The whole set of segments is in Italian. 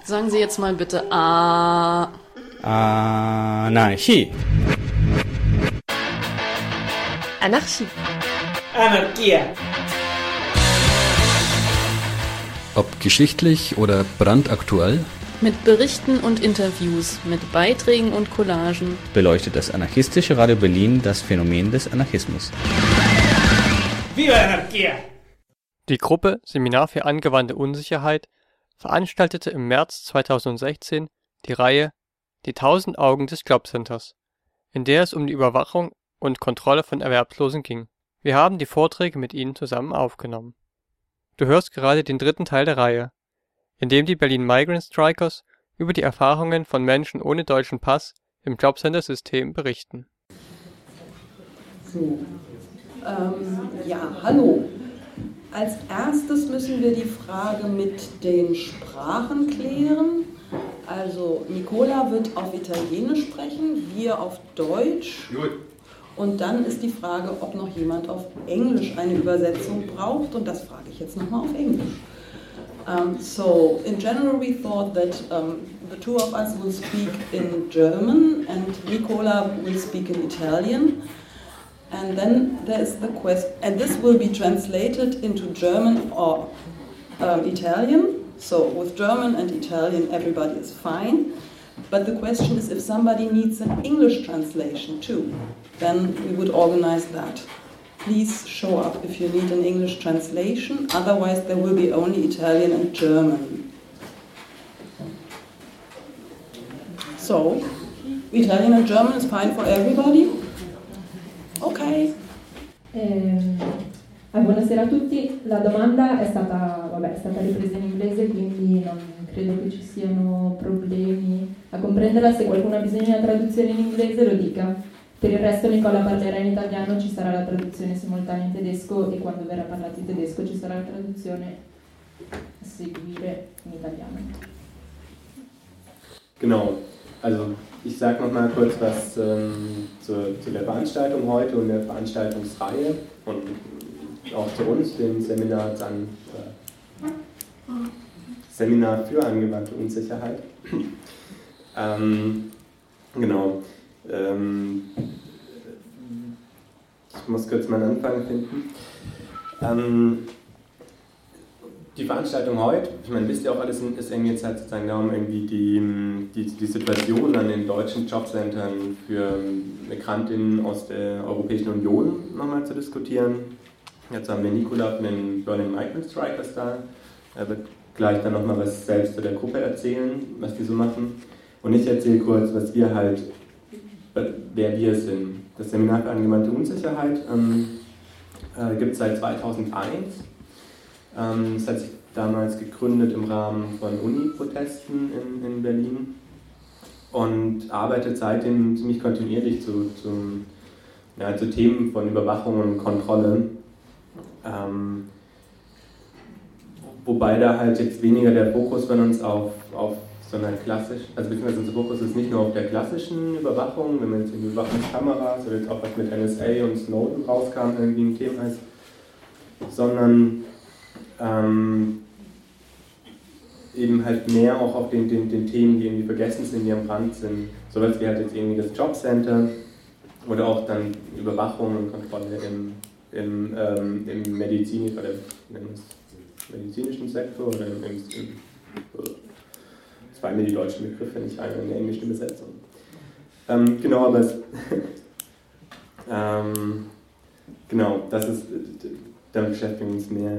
Sagen Sie jetzt mal bitte Anarchie. Anarchie. Anarchia. Ob geschichtlich oder brandaktuell, mit Berichten und Interviews, mit Beiträgen und Collagen beleuchtet das anarchistische Radio Berlin das Phänomen des Anarchismus. Viva Anarchia! Die Gruppe Seminar für angewandte Unsicherheit veranstaltete im März 2016 die Reihe Die 1000 Augen des Jobcenters, in der es um die Überwachung und Kontrolle von Erwerbslosen ging. Wir haben die Vorträge mit ihnen zusammen aufgenommen. Du hörst gerade den dritten Teil der Reihe, in dem die Berlin Migrant Strikers über die Erfahrungen von Menschen ohne deutschen Pass im Jobcenter-System berichten. So. Hallo. Als erstes müssen wir die Frage mit den Sprachen klären. Also Nicola wird auf Italienisch sprechen, wir auf Deutsch. Gut. Und dann ist die Frage, ob noch jemand auf Englisch eine Übersetzung braucht. Und das frage ich jetzt nochmal auf Englisch. So, in general we thought that the two of us will speak in German and Nicola will speak in Italian. And then there is the question, and this will be translated into German or Italian. So with German and Italian everybody is fine. But the question is if somebody needs an English translation too, then we would organize that. Please show up if you need an English translation, otherwise there will be only Italian and German. So, Italian and German is fine for everybody? Ok. Buonasera a tutti, la domanda è stata ripresa in inglese, quindi non credo che ci siano problemi a comprenderla. Se qualcuno ha bisogno di una traduzione in inglese lo dica. Per il resto Nicola parlerà in italiano, ci sarà la traduzione simultanea in tedesco e quando verrà parlato in tedesco ci sarà la traduzione a seguire in italiano. Genau, also ich sage noch mal kurz was zu der Veranstaltung heute und der Veranstaltungsreihe und auch zu uns, dem Seminar für angewandte Unsicherheit. Genau. Ich muss kurz meinen Anfang finden. Die Veranstaltung heute, ich meine, wisst ihr auch alles, ist irgendwie jetzt halt sozusagen darum, irgendwie die Situation an den deutschen Jobcentern für Migrantinnen aus der Europäischen Union nochmal zu diskutieren. Jetzt haben wir Nicola von den Berlin Migrant Strikers da. Er wird gleich dann nochmal was selbst zu der Gruppe erzählen, was die so machen. Und ich erzähle kurz, wer wir sind. Das Seminar für angewandte Unsicherheit gibt es seit 2001. Es hat sich damals gegründet im Rahmen von Uni-Protesten in Berlin und arbeitet seitdem ziemlich kontinuierlich zu Themen von Überwachung und Kontrolle. Wobei da halt jetzt weniger der Fokus von uns auf so einer klassischen, also beziehungsweise unser Fokus ist nicht nur auf der klassischen Überwachung, wenn man jetzt in Überwachungskameras oder jetzt auch was mit NSA und Snowden rauskam, irgendwie ein Thema ist, sondern eben halt mehr auch auf den Themen, die irgendwie vergessen sind, die am Rand sind, sowas wie halt jetzt irgendwie das Jobcenter oder auch dann Überwachung und Kontrolle im medizinischen Sektor oder es fallen mir die deutschen Begriffe nicht ein in der englischen Übersetzung. Genau, aber das ist, damit beschäftigen wir uns mehr.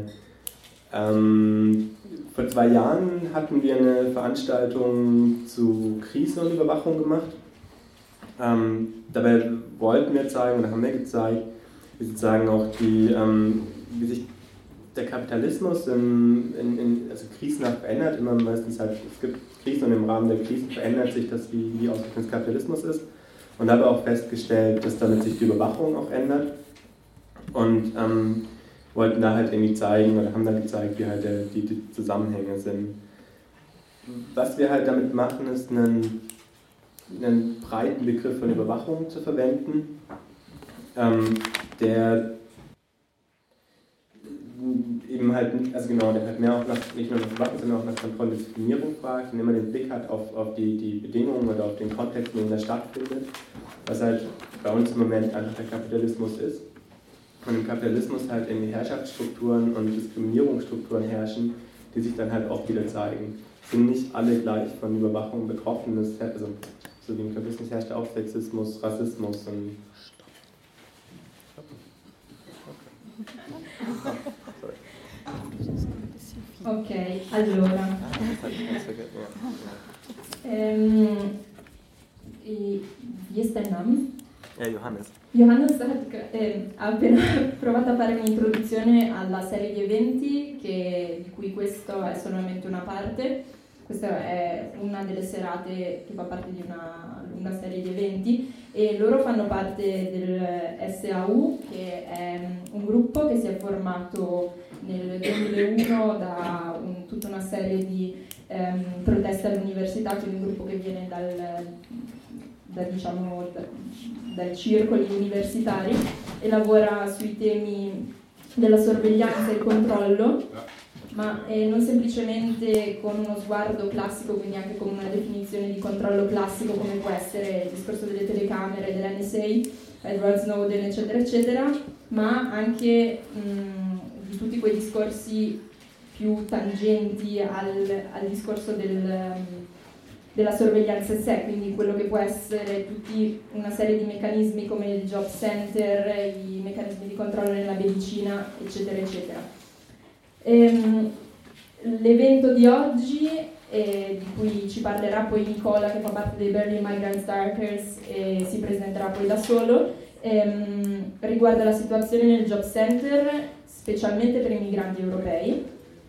Vor 2 Jahren hatten wir eine Veranstaltung zu Krise und Überwachung gemacht. Dabei wollten wir zeigen, oder haben wir gezeigt, wie sozusagen auch wie sich der Kapitalismus also krisenhaft verändert, immer meistens halt, es gibt Krisen und im Rahmen der Krisen verändert sich das, wie die Ausrichtung des Kapitalismus ist. Und habe auch festgestellt, dass damit sich die Überwachung auch ändert. Und wollten da halt irgendwie zeigen oder haben da gezeigt, wie halt die Zusammenhänge sind. Was wir halt damit machen, ist einen breiten Begriff von Überwachung zu verwenden, der eben halt, also genau, der halt mehr auch nicht nur nach Überwachung, sondern auch nach Kontrolle und Diskriminierung fragt und immer den Blick hat auf die Bedingungen oder auf den Kontext, in dem das stattfindet, was halt bei uns im Moment einfach der Kapitalismus ist. Und im Kapitalismus halt irgendwie Herrschaftsstrukturen und Diskriminierungsstrukturen herrschen, die sich dann halt auch wieder zeigen. Sind nicht alle gleich von Überwachung betroffen, also so wie im Kapitalismus herrscht auch Sexismus, Rassismus und Ok, allora. Wie ist dein Name? Johannes. Johannes ha appena provato a fare un'introduzione alla serie di eventi di cui questo è solamente una parte. Questa è una delle serate che fa parte di una lunga serie di eventi e loro fanno parte del SAU, che è un gruppo che si è formato nel 2001 da tutta una serie di proteste all'università, quindi un gruppo che viene dai circoli universitari e lavora sui temi della sorveglianza e il controllo, ma non semplicemente con uno sguardo classico, quindi anche con una definizione di controllo classico come può essere il discorso delle telecamere, dell'NSA, Edward Snowden, eccetera, eccetera, ma anche di tutti quei discorsi più tangenti al discorso della sorveglianza in sé, quindi quello che può essere una serie di meccanismi come il job center, i meccanismi di controllo nella medicina, eccetera, eccetera. L'evento di oggi, di cui ci parlerà poi Nicola, che fa parte dei Berlin Migrant Darkers e si presenterà poi da solo, riguarda la situazione nel job center, specialmente per i migranti europei.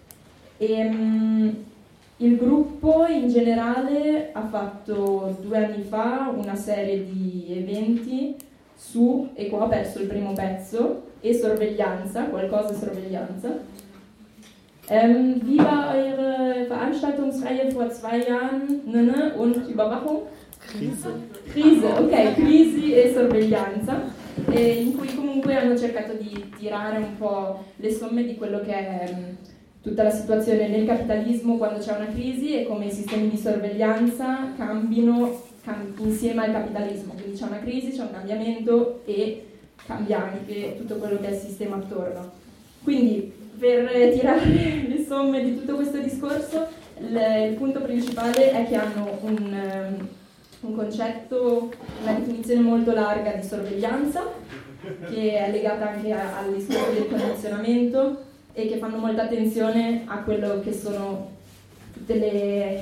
Il gruppo in generale ha fatto 2 anni fa una serie di eventi su, e qua ho perso il primo pezzo, e sorveglianza, qualcosa sorveglianza. Wie war eure Veranstaltungsreihe vor 2 Jahren? Und Überwachung? Crisi, ok, crisi e sorveglianza, in cui comunque hanno cercato di tirare un po' le somme di quello che è tutta la situazione nel capitalismo quando c'è una crisi e come i sistemi di sorveglianza cambino insieme al capitalismo, quindi c'è una crisi, c'è un cambiamento e cambia anche tutto quello che è il sistema attorno. Quindi per tirare le somme di tutto questo discorso, il punto principale è che hanno un concetto, una definizione molto larga di sorveglianza, che è legata anche al discorso del condizionamento e che fanno molta attenzione a quello che sono tutte le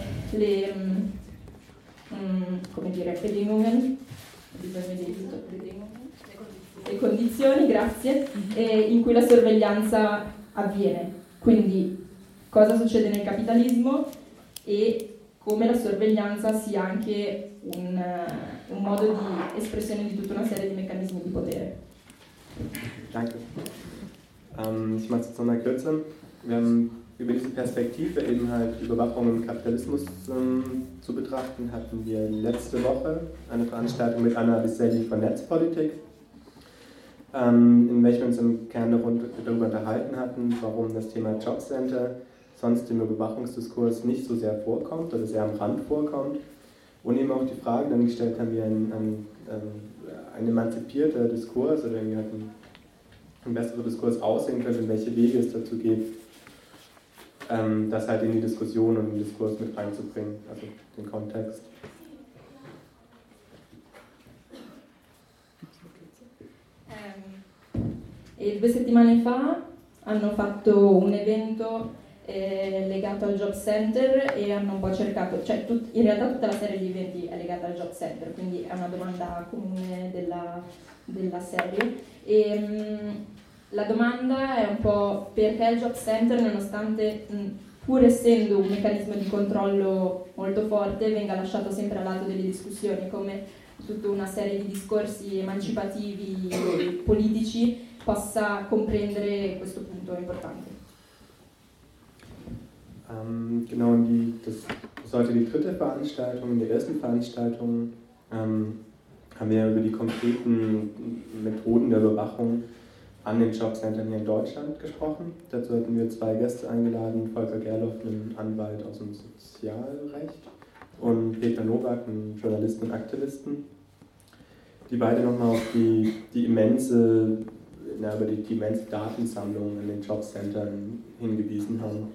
Bedingungen, le condizioni, grazie, in cui la sorveglianza avviene. Quindi cosa succede nel capitalismo e come la sorveglianza sia anche un modo di espressione di tutta una serie di meccanismi di potere. Danke. Ich mache es jetzt nochmal kürzer. Wir haben über diese Perspektive eben halt Überwachung im Kapitalismus zu betrachten, hatten wir letzte Woche eine Veranstaltung mit Anna Biselli von Netzpolitik, in welcher wir uns im Kern darüber unterhalten hatten, warum das Thema Jobcenter sonst im Überwachungsdiskurs nicht so sehr vorkommt, oder sehr am Rand vorkommt. Und eben auch die Frage dann gestellt haben, wie ein emanzipierter Diskurs oder irgendwie halt ein besserer Diskurs aussehen könnte und welche Wege es dazu gibt, das halt in die Diskussion und in den Diskurs mit reinzubringen, also den Kontext. E 2 settimane fa hanno fatto un evento legato al Job Center e hanno un po' cercato, in realtà tutta la serie di eventi è legata al Job Center, quindi è una domanda comune della serie. La domanda è un po' perché il Job Center, nonostante, pur essendo un meccanismo di controllo molto forte, venga lasciato sempre al lato delle discussioni, come tutta una serie di discorsi emancipativi politici possa comprendere questo punto importante. Genau, das ist heute die 3. Veranstaltung. In der ersten Veranstaltung haben wir über die konkreten Methoden der Überwachung an den Jobcentern hier in Deutschland gesprochen. Dazu hatten wir 2 Gäste eingeladen, Volker Gerloff, einen Anwalt aus dem Sozialrecht, und Peter Nowak, einen Journalisten und Aktivisten, die beide nochmal auf die immense Datensammlung in den Jobcentern hingewiesen haben.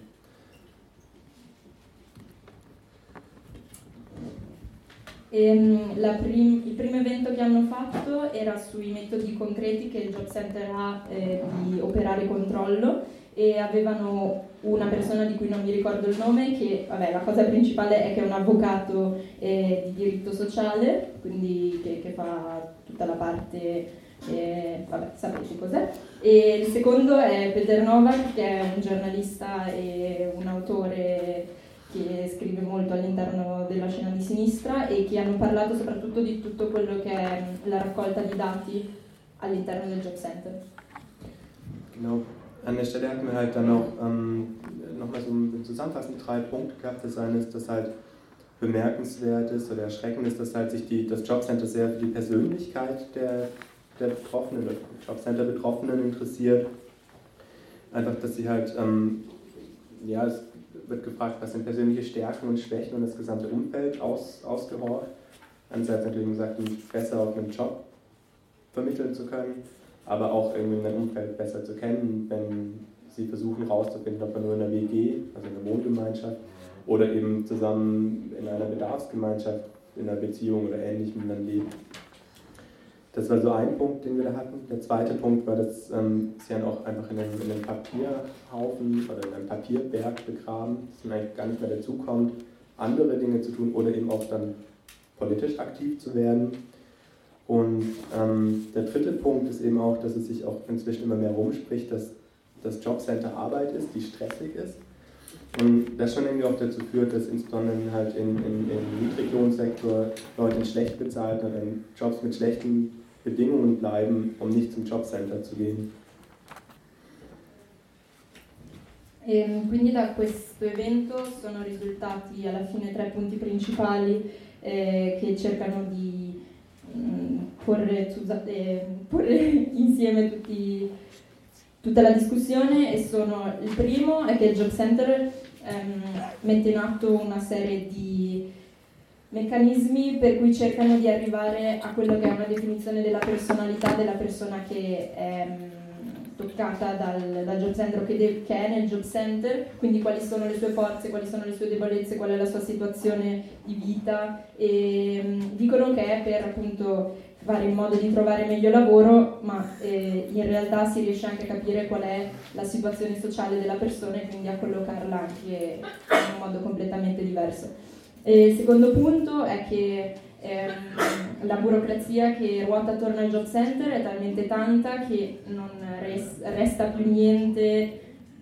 Il primo evento che hanno fatto era sui metodi concreti che il Job Center ha di operare controllo, e avevano una persona di cui non mi ricordo il nome, che la cosa principale è che è un avvocato di diritto sociale, quindi che fa tutta la parte, sapete cos'è. E il secondo è Peter Nowak, che è un giornalista e un autore che scrive molto all'interno della scena di sinistra, e che hanno parlato soprattutto di tutto quello che è la raccolta di dati all'interno del Job Center. Genau. An der Stelle hatten wir halt dann noch nochmal so zusammenfassend 3 Punkte gehabt. Das eine ist, dass halt bemerkenswert ist oder erschreckend ist, dass halt sich das Jobcenter sehr für die Persönlichkeit der Betroffenen oder Jobcenter-Betroffenen interessiert. Einfach, dass sie halt, es wird gefragt, was sind persönliche Stärken und Schwächen und das gesamte Umfeld ausgehorcht. Einerseits natürlich gesagt, besser auf einen Job vermitteln zu können, aber auch irgendwie ein Umfeld besser zu kennen, wenn sie versuchen herauszufinden, ob man nur in einer WG, also in einer Wohngemeinschaft, oder eben zusammen in einer Bedarfsgemeinschaft, in einer Beziehung oder Ähnlichem dann lebt. Das war so ein Punkt, den wir da hatten. Der zweite Punkt war, dass sie dann auch einfach in einem Papierhaufen oder in einem Papierberg begraben, dass man eigentlich gar nicht mehr dazu kommt, andere Dinge zu tun oder eben auch dann politisch aktiv zu werden. Und der dritte Punkt ist eben auch, dass es sich auch inzwischen immer mehr rumspricht, dass das Jobcenter Arbeit ist, die stressig ist. Und das schon irgendwie auch dazu führt, dass insbesondere halt im Niedriglohnsektor Leute in schlecht bezahlten oder in Jobs mit schlechten Bedingungen bleiben, um nicht zum Jobcenter zu gehen. Quindi da questo evento sono risultati alla fine 3 punti principali che cercano di porre insieme tutta la discussione, e sono: il primo è che il Job Center mette in atto una serie di meccanismi per cui cercano di arrivare a quello che è una definizione della personalità della persona che è toccata dal Job Center, che è nel Job Center, quindi quali sono le sue forze, quali sono le sue debolezze, qual è la sua situazione di vita, e dicono che è per appunto fare in modo di trovare meglio lavoro, ma in realtà si riesce anche a capire qual è la situazione sociale della persona e quindi a collocarla anche in un modo completamente diverso. Il secondo punto è che la burocrazia che ruota attorno al Job Center è talmente tanta che non resta più niente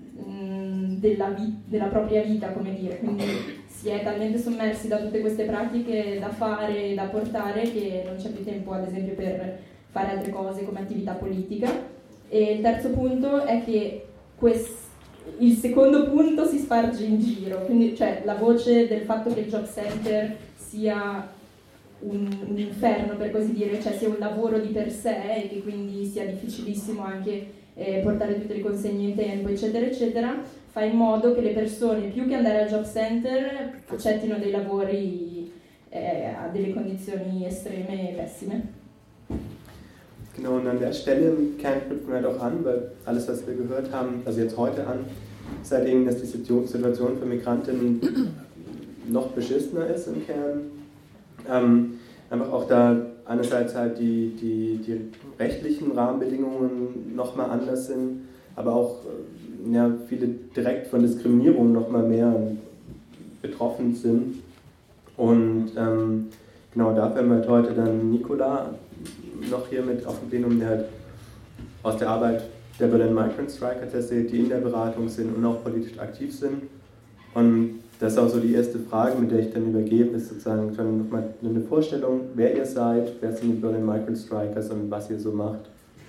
della propria vita, come dire, quindi si è talmente sommersi da tutte queste pratiche da fare e da portare che non c'è più tempo, ad esempio, per fare altre cose come attività politica. E il terzo punto è che il secondo punto si sparge in giro, quindi cioè la voce del fatto che il Job Center sia un inferno, per così dire, cioè sia un lavoro di per sé e che quindi sia difficilissimo anche portare tutte le consegne in tempo, eccetera eccetera, fa in modo che le persone, più che andare al Job Center, accettino dei lavori a delle condizioni estreme e pessime. Genau, und an der Stelle im Kern knüpfen wir halt auch an, weil alles, was wir gehört haben, also jetzt heute an, ist halt eben, dass die Situation für Migrantinnen noch beschissener ist im Kern. Einfach auch da einerseits halt die rechtlichen Rahmenbedingungen nochmal anders sind, aber auch viele direkt von Diskriminierung nochmal mehr betroffen sind. Und genau dafür haben wir halt heute dann Nicola noch hier mit auf dem Plenum, der halt aus der Arbeit der Berlin Migrant Strikers erzählt, die in der Beratung sind und auch politisch aktiv sind. Und das ist auch so die erste Frage, mit der ich dann übergebe, ist sozusagen schon nochmal eine Vorstellung, wer ihr seid, wer sind die Berlin Migrant Strikers und was ihr so macht.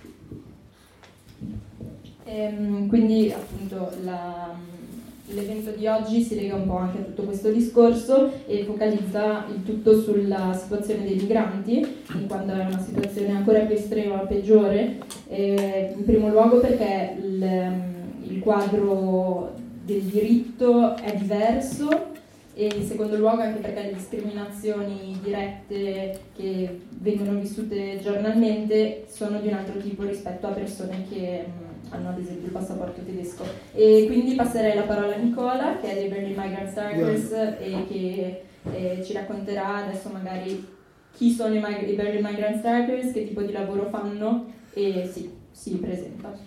Quindi appunto l'evento di oggi si lega un po' anche a tutto questo discorso e focalizza il tutto sulla situazione dei migranti, in quanto è una situazione ancora più estrema, peggiore, In primo luogo perché il quadro del diritto è diverso, e in secondo luogo anche perché le discriminazioni dirette che vengono vissute giornalmente sono di un altro tipo rispetto a persone che hanno ad esempio il passaporto tedesco. E quindi passerei la parola a Nicola, che è dei Berlin Migrant Strikers, e che ci racconterà adesso magari chi sono i Berlin Migrant Strikers, che tipo di lavoro fanno, e si presenta.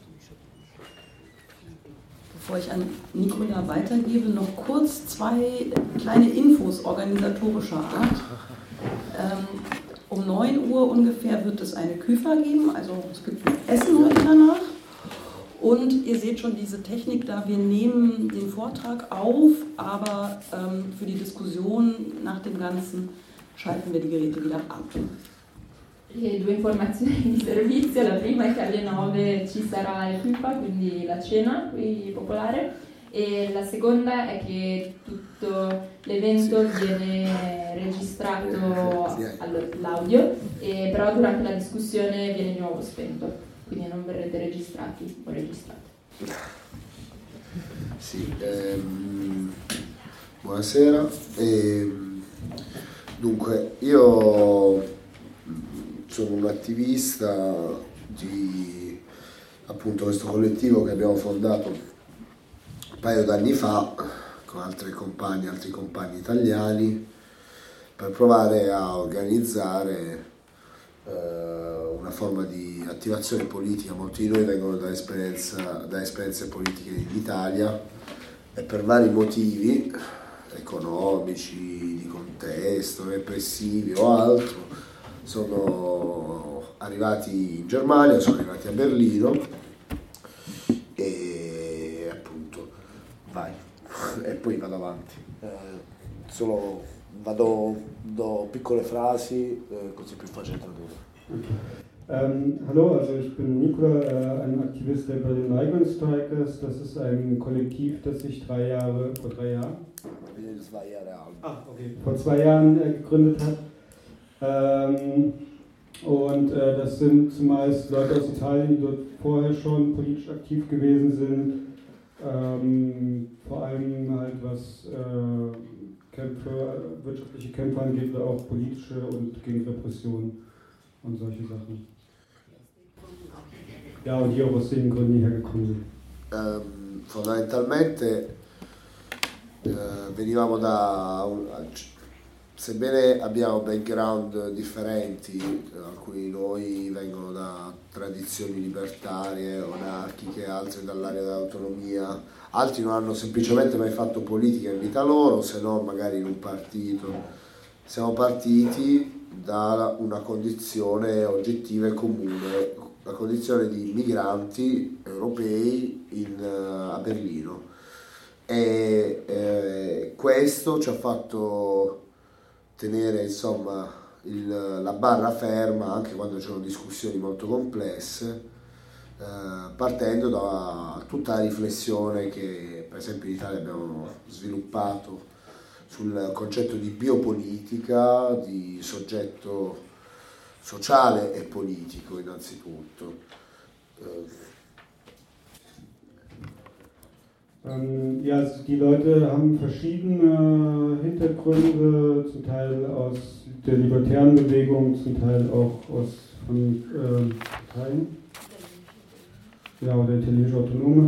Bevor ich an Nicola weitergebe, noch kurz 2 kleine Infos organisatorischer Art. Um 9 Uhr ungefähr wird es eine Küfer geben, also es gibt Essen heute danach. Und ihr seht schon diese Technik da, wir nehmen den Vortrag auf, aber für die Diskussion nach dem Ganzen schalten wir die Geräte wieder ab. Le 2 informazioni di servizio, la prima è che alle 9 ci sarà il KUFA, quindi la cena qui popolare, e la seconda è che tutto l'evento viene registrato l'audio, però durante la discussione viene di nuovo spento, quindi non verrete registrati o registrate. Sì, buonasera. Dunque, io sono un attivista di appunto questo collettivo che abbiamo fondato un paio d'anni fa con altri compagni italiani per provare a organizzare una forma di attivazione politica. Molti di noi vengono da esperienze politiche in Italia e per vari motivi economici, di contesto, repressivi o altro sono arrivati in Germania, sono arrivati a Berlino e appunto e poi vado avanti. Do piccole frasi così è più facile tradurre. Hallo, also ich bin Nicola, ein Aktivist der Berlin Migrant Strikers. Das ist ein Kollektiv, das sich vor 3 Jahren vor 2 Jahren gegründet hat. Und das sind zumeist Leute aus Italien, die dort vorher schon politisch aktiv gewesen sind, vor allem halt was wirtschaftliche Kämpfe angeht, oder auch politische und gegen Repression und solche Sachen. Ja, und die auch aus den Gründen hierher gekommen sind. Fondamentalmente venivamo sebbene abbiamo background differenti, alcuni di noi vengono da tradizioni libertarie o anarchiche, altri dall'area dell'autonomia, altri non hanno semplicemente mai fatto politica in vita loro, se no magari in un partito. Siamo partiti da una condizione oggettiva e comune, la condizione di migranti europei a Berlino, e questo ci ha fatto tenere insomma la barra ferma anche quando c'erano discussioni molto complesse, partendo da tutta la riflessione che per esempio in Italia abbiamo sviluppato sul concetto di biopolitica, di soggetto sociale e politico innanzitutto. Ja, also die Leute haben verschiedene Hintergründe, zum Teil aus der libertären Bewegung, zum Teil auch von Italien, ja, oder italienische Autonome.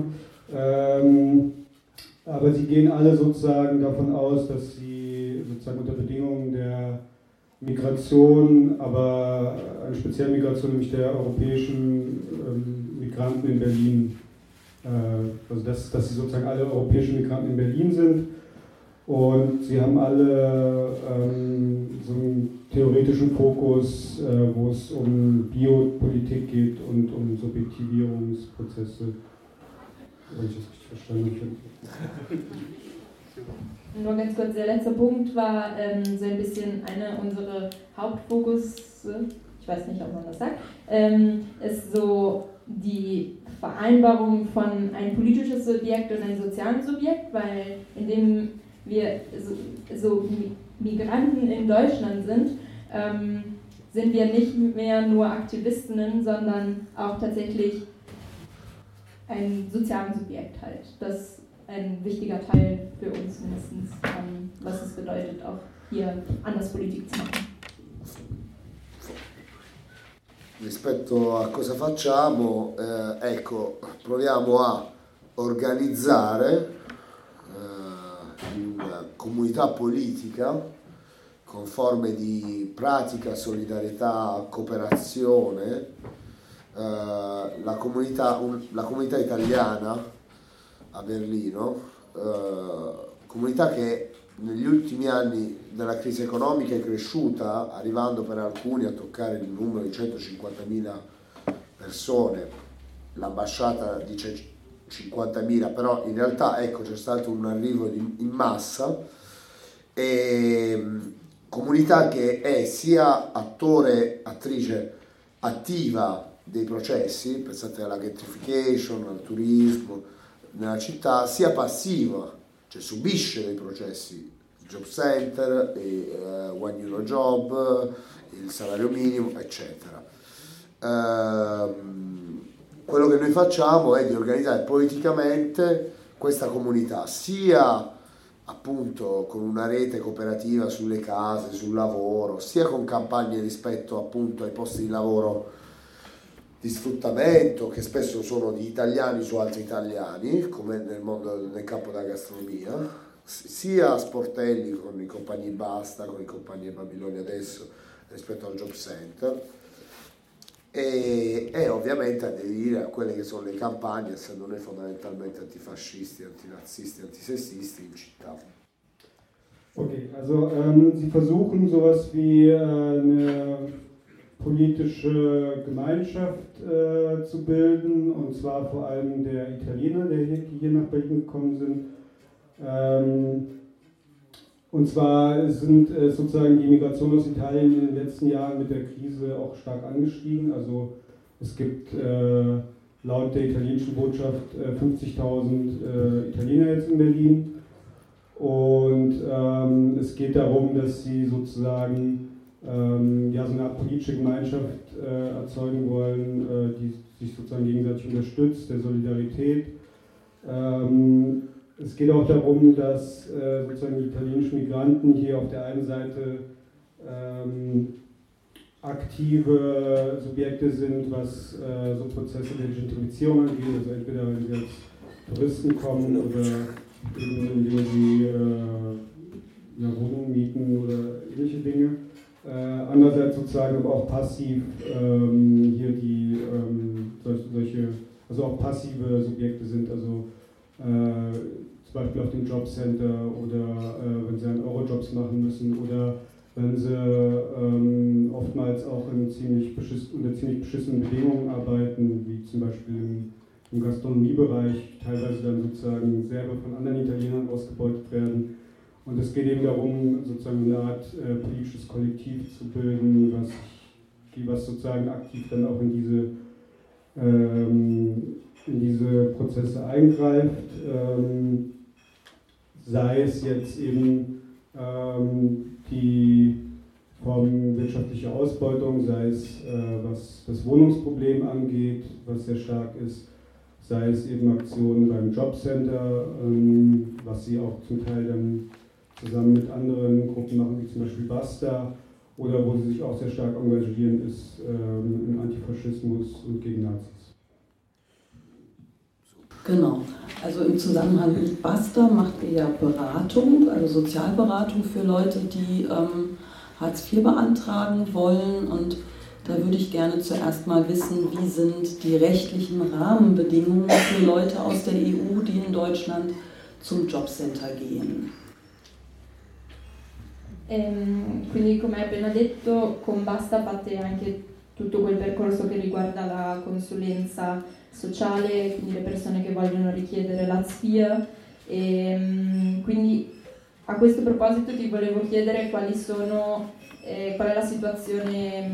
Aber sie gehen alle sozusagen davon aus, dass sie sozusagen unter Bedingungen der Migration, aber eine spezielle Migration, nämlich der europäischen Migranten in Berlin, also dass sie sozusagen alle europäischen Migranten in Berlin sind, und sie haben alle so einen theoretischen Fokus, wo es um Biopolitik geht und um Subjektivierungsprozesse, wenn ich das richtig verstanden habe. Nur ganz kurz, der letzte Punkt war so ein bisschen einer unserer Hauptfokus, ich weiß nicht, ob man das sagt, ist so die Vereinbarung von ein politisches Subjekt und ein soziales Subjekt, weil indem wir so Migranten in Deutschland sind, sind wir nicht mehr nur Aktivistinnen, sondern auch tatsächlich ein soziales Subjekt halt. Das ist ein wichtiger Teil für uns mindestens, was es bedeutet, auch hier anders Politik zu machen. Rispetto a cosa facciamo, ecco, proviamo a organizzare una comunità politica con forme di pratica, solidarietà, cooperazione. La comunità italiana a Berlino, comunità che negli ultimi anni della crisi economica è cresciuta, arrivando per alcuni a toccare il numero di 150.000 persone. L'ambasciata dice 50.000, però in realtà ecco, c'è stato un arrivo in massa, e comunità che è sia attrice attiva dei processi, pensate alla gentrification, al turismo nella città, sia passiva, cioè subisce dei processi, il job center, One Euro Job, il salario minimo, eccetera. Quello che noi facciamo è di organizzare politicamente questa comunità, sia appunto con una rete cooperativa sulle case, sul lavoro, sia con campagne rispetto appunto ai posti di lavoro di sfruttamento, che spesso sono di italiani su altri italiani, come nel campo della gastronomia, sia a sportelli con i compagni Basta, con i compagni Babilonia adesso, rispetto al job center, e ovviamente aderire a quelle che sono le campagne, essendo noi fondamentalmente antifascisti, antinazzisti, antisessisti in città. Okay, also Sie versuchen sowas wie eine politische Gemeinschaft zu bilden, und zwar vor allem der Italiener, die hier nach Berlin gekommen sind. Und zwar sind sozusagen die Migration aus Italien in den letzten Jahren mit der Krise auch stark angestiegen. Also es gibt laut der italienischen Botschaft 50.000 Italiener jetzt in Berlin. Und es geht darum, dass sie sozusagen so eine Art politische Gemeinschaft erzeugen wollen, die sich sozusagen gegenseitig unterstützt, der Solidarität. Es geht auch darum, dass sozusagen die italienischen Migranten hier auf der einen Seite aktive Subjekte sind, was so Prozesse der Gentrifizierung angeht, also entweder wenn sie als Touristen kommen oder indem sie Wohnungen mieten oder ähnliche Dinge. Andererseits sozusagen aber auch passiv hier die solche, also auch passive Subjekte sind, also zum Beispiel auf dem Jobcenter oder wenn sie Eurojobs machen müssen oder wenn sie oftmals auch unter ziemlich beschissenen Bedingungen arbeiten, wie zum Beispiel im Gastronomiebereich, teilweise dann sozusagen selber von anderen Italienern ausgebeutet werden. Und es geht eben darum, sozusagen eine Art politisches Kollektiv zu bilden, was sozusagen aktiv dann auch in diese Prozesse eingreift, sei es jetzt eben die wirtschaftliche Ausbeutung, sei es was das Wohnungsproblem angeht, was sehr stark ist, sei es eben Aktionen beim Jobcenter, was sie auch zum Teil dann zusammen mit anderen Gruppen machen, wie zum Beispiel Basta, oder wo sie sich auch sehr stark engagieren, ist im Antifaschismus und gegen Nazis. Genau, also im Zusammenhang mit Basta macht ihr ja Beratung, also Sozialberatung für Leute, die Hartz IV beantragen wollen, und da würde ich gerne zuerst mal wissen, wie sind die rechtlichen Rahmenbedingungen für Leute aus der EU, die in Deutschland zum Jobcenter gehen. Quindi, come hai appena detto, con Basta fate anche tutto quel percorso che riguarda la consulenza sociale, quindi le persone che vogliono richiedere la SFIA. Quindi a questo proposito ti volevo chiedere qual è la situazione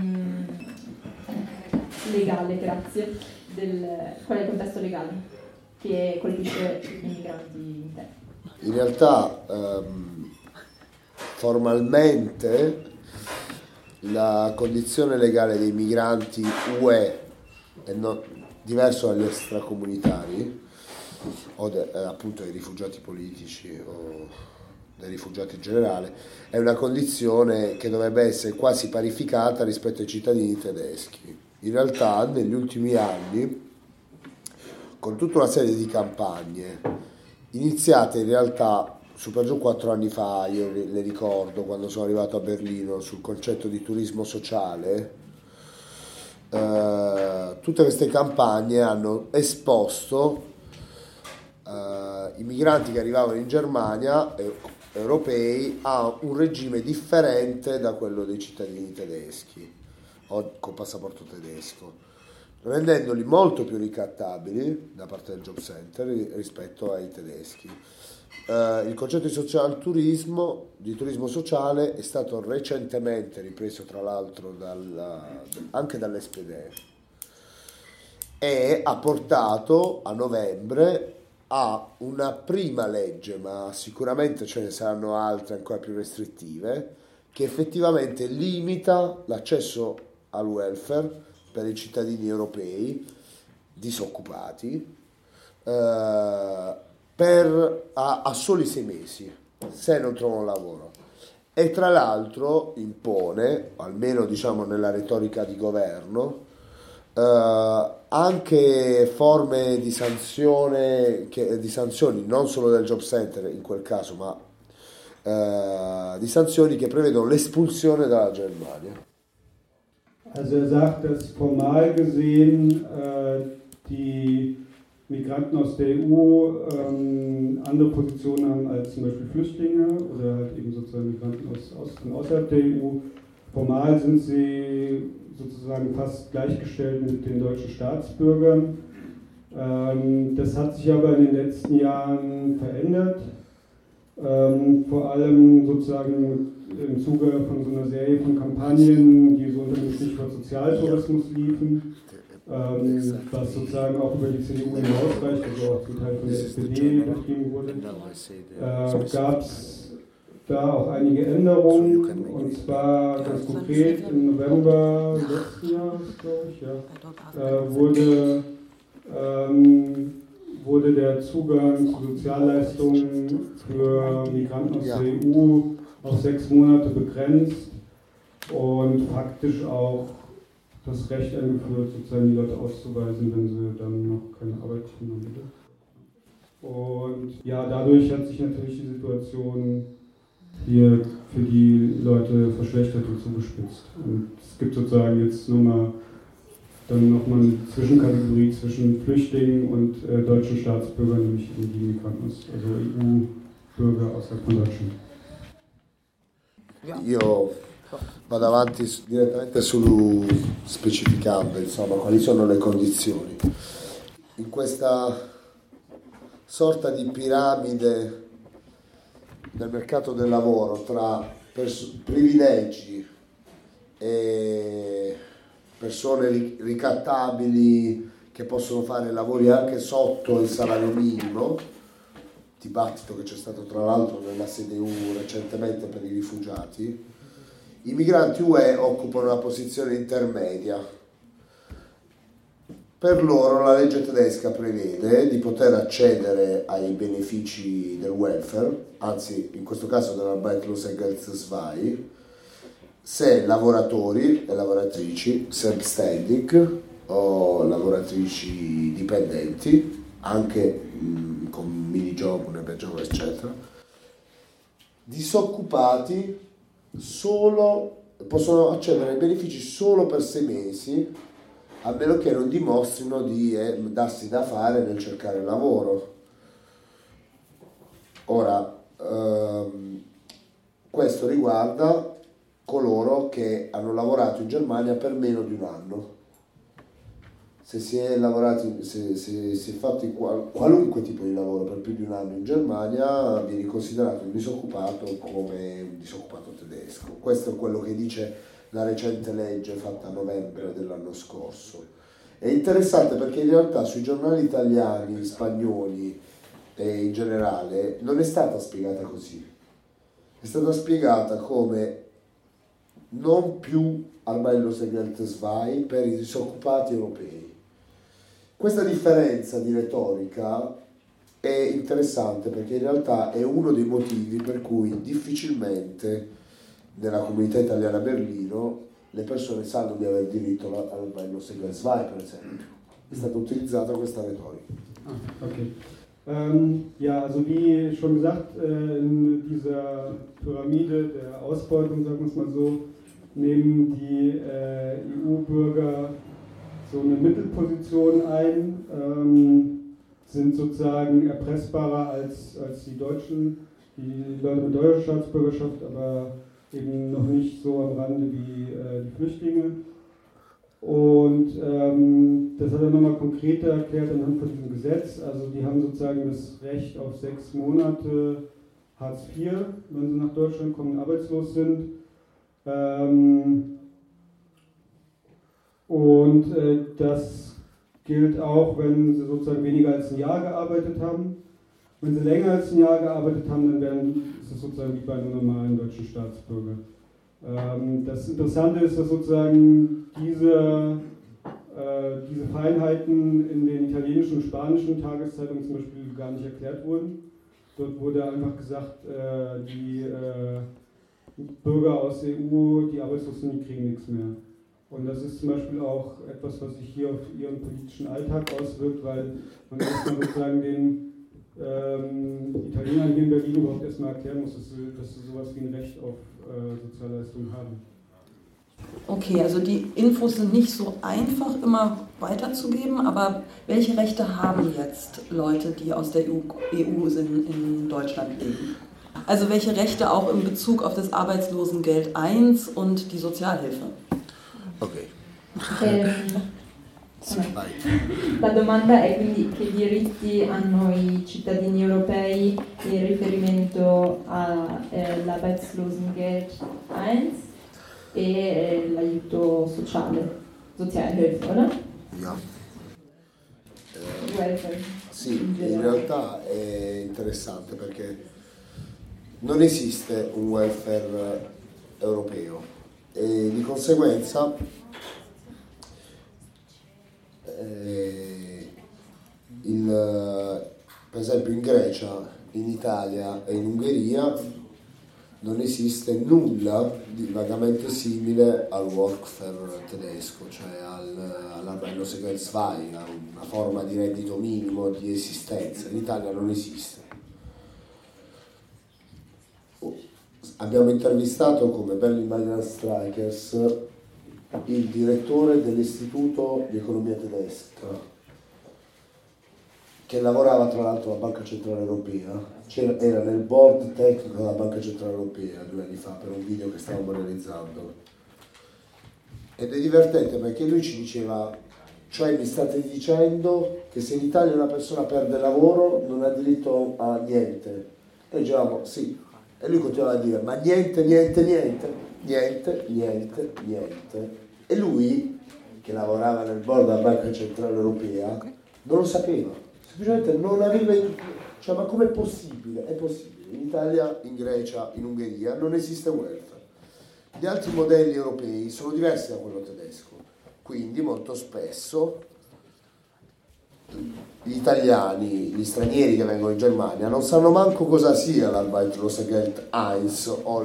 legale, grazie, qual è il contesto legale che colpisce gli immigranti interni. In realtà formalmente la condizione legale dei migranti UE è diverso dagli extracomunitari o appunto dei rifugiati politici o dei rifugiati in generale, è una condizione che dovrebbe essere quasi parificata rispetto ai cittadini tedeschi. In realtà negli ultimi anni, con tutta una serie di campagne iniziate in realtà su per giù 4 anni fa, io le ricordo quando sono arrivato a Berlino, sul concetto di turismo sociale, tutte queste campagne hanno esposto i migranti che arrivavano in Germania, europei, a un regime differente da quello dei cittadini tedeschi o con passaporto tedesco, rendendoli molto più ricattabili da parte del job center rispetto ai tedeschi. Il concetto di turismo sociale è stato recentemente ripreso tra l'altro anche dall'SPD e ha portato a novembre a una prima legge, ma sicuramente ce ne saranno altre ancora più restrittive, che effettivamente limita l'accesso al welfare per i cittadini europei disoccupati a soli 6 mesi se non trovano lavoro, e tra l'altro impone, almeno diciamo nella retorica di governo, anche forme di sanzioni non solo del job center in quel caso, ma di sanzioni che prevedono l'espulsione dalla Germania. Also sagt, dass formal gesehen die Migranten aus der EU andere Positionen haben als zum Beispiel Flüchtlinge oder halt eben sozusagen Migranten von außerhalb der EU. Formal sind sie sozusagen fast gleichgestellt mit den deutschen Staatsbürgern. Das hat sich aber in den letzten Jahren verändert, vor allem sozusagen im Zuge von so einer Serie von Kampagnen, die so unter dem Stichwort Sozialtourismus liefen, was sozusagen auch über die CDU hinausreicht, also auch zum Teil von der SPD betrieben wurde, gab es da auch einige Änderungen, und zwar ganz konkret im November letzten Jahres, glaube ich, wurde der Zugang zu Sozialleistungen für Migranten aus der EU auf 6 Monate begrenzt und faktisch auch das Recht eingeführt, sozusagen die Leute auszuweisen, wenn sie dann noch keine Arbeit finden. Und ja, dadurch hat sich natürlich die Situation hier für die Leute verschlechtert und zugespitzt. Und es gibt sozusagen jetzt nochmal eine Zwischenkategorie zwischen Flüchtlingen und deutschen Staatsbürgern, nämlich die Migranten, also EU-Bürger außerhalb von Deutschland. Io vado avanti direttamente specificando insomma quali sono le condizioni. In questa sorta di piramide del mercato del lavoro tra privilegi e persone ricattabili che possono fare lavori anche sotto il salario minimo, dibattito che c'è stato tra l'altro nella CDU recentemente per i rifugiati, i migranti UE occupano una posizione intermedia. Per loro la legge tedesca prevede di poter accedere ai benefici del welfare, anzi in questo caso dell'Arbeitslosengeld 2, se lavoratori e lavoratrici selbstständig o lavoratrici dipendenti, anche con mini job, un job eccetera, disoccupati possono accedere ai benefici solo per 6 mesi, a meno che non dimostrino di darsi da fare nel cercare lavoro. Ora, questo riguarda coloro che hanno lavorato in Germania per meno di un anno. Se si è fatto qualunque tipo di lavoro per più di un anno in Germania, viene considerato un disoccupato come un disoccupato tedesco. Questo è quello che dice la recente legge fatta a novembre dell'anno scorso. È interessante perché in realtà sui giornali italiani, spagnoli e in generale non è stata spiegata così. È stata spiegata come non più Arbeitslosengeld 2 per i disoccupati europei. Questa differenza di retorica è interessante perché in realtà è uno dei motivi per cui difficilmente nella comunità italiana a Berlino le persone sanno di aver diritto all'Arbeitlosengeld 2, per esempio. È stata utilizzata questa retorica. Okay. Ja, also wie schon gesagt, in dieser Pyramide der Ausbeutung, sagen wir es mal so, nehmen die EU-Bürger so eine Mittelposition ein, sind sozusagen erpressbarer als die Deutschen, die Leute mit deutscher Staatsbürgerschaft, aber eben noch nicht so am Rande wie die Flüchtlinge. Und das hat er nochmal konkreter erklärt anhand von diesem Gesetz. Also die haben sozusagen das Recht auf 6 Monate Hartz IV, wenn sie nach Deutschland kommen und arbeitslos sind. Das gilt auch, wenn sie sozusagen weniger als ein Jahr gearbeitet haben. Wenn sie länger als ein Jahr gearbeitet haben, dann ist es sozusagen wie bei einem normalen deutschen Staatsbürger. Das Interessante ist, dass sozusagen diese Feinheiten in den italienischen und spanischen Tageszeitungen zum Beispiel gar nicht erklärt wurden. Dort wurde einfach gesagt, die Bürger aus der EU, die arbeitslos sind, die kriegen nichts mehr. Und das ist zum Beispiel auch etwas, was sich hier auf ihren politischen Alltag auswirkt, weil man erstmal sozusagen den Italienern hier in Berlin überhaupt erstmal erklären muss, dass sie sowas wie ein Recht auf Sozialleistungen haben. Okay, also die Infos sind nicht so einfach immer weiterzugeben, aber welche Rechte haben jetzt Leute, die aus der EU sind, in Deutschland leben? Also welche Rechte auch in Bezug auf das Arbeitslosengeld 1 und die Sozialhilfe? Ok. La domanda è quindi che diritti hanno i cittadini europei in riferimento all'Arbeitslosengeld 1 e l'aiuto sociale, Sozialhilfe, oder? Ja. Welfare. Sì, in realtà è interessante perché non esiste un welfare europeo e di conseguenza per esempio in Grecia, in Italia e in Ungheria non esiste nulla di vagamente simile al Workfare tedesco, cioè all'Arbeitslosengeld 2, a una forma di reddito minimo di esistenza. In Italia non esiste. Abbiamo intervistato come Berlin Migrant Strikers il direttore dell'Istituto di Economia Tedesca, che lavorava tra l'altro alla Banca Centrale Europea, era nel board tecnico della Banca Centrale Europea 2 anni fa per un video che stavamo realizzando. Ed è divertente perché lui ci diceva, cioè mi state dicendo che se in Italia una persona perde lavoro non ha diritto a niente? E dicevamo sì, e lui continuava a dire ma niente. E lui, che lavorava nel board della Banca Centrale Europea, non lo sapeva, semplicemente non aveva, cioè ma com'è possibile? È possibile, in Italia, in Grecia, in Ungheria non esiste welfare. Gli altri modelli europei sono diversi da quello tedesco, quindi molto spesso gli italiani, gli stranieri che vengono in Germania non sanno manco cosa sia l'Arbeitslosengeld 1 o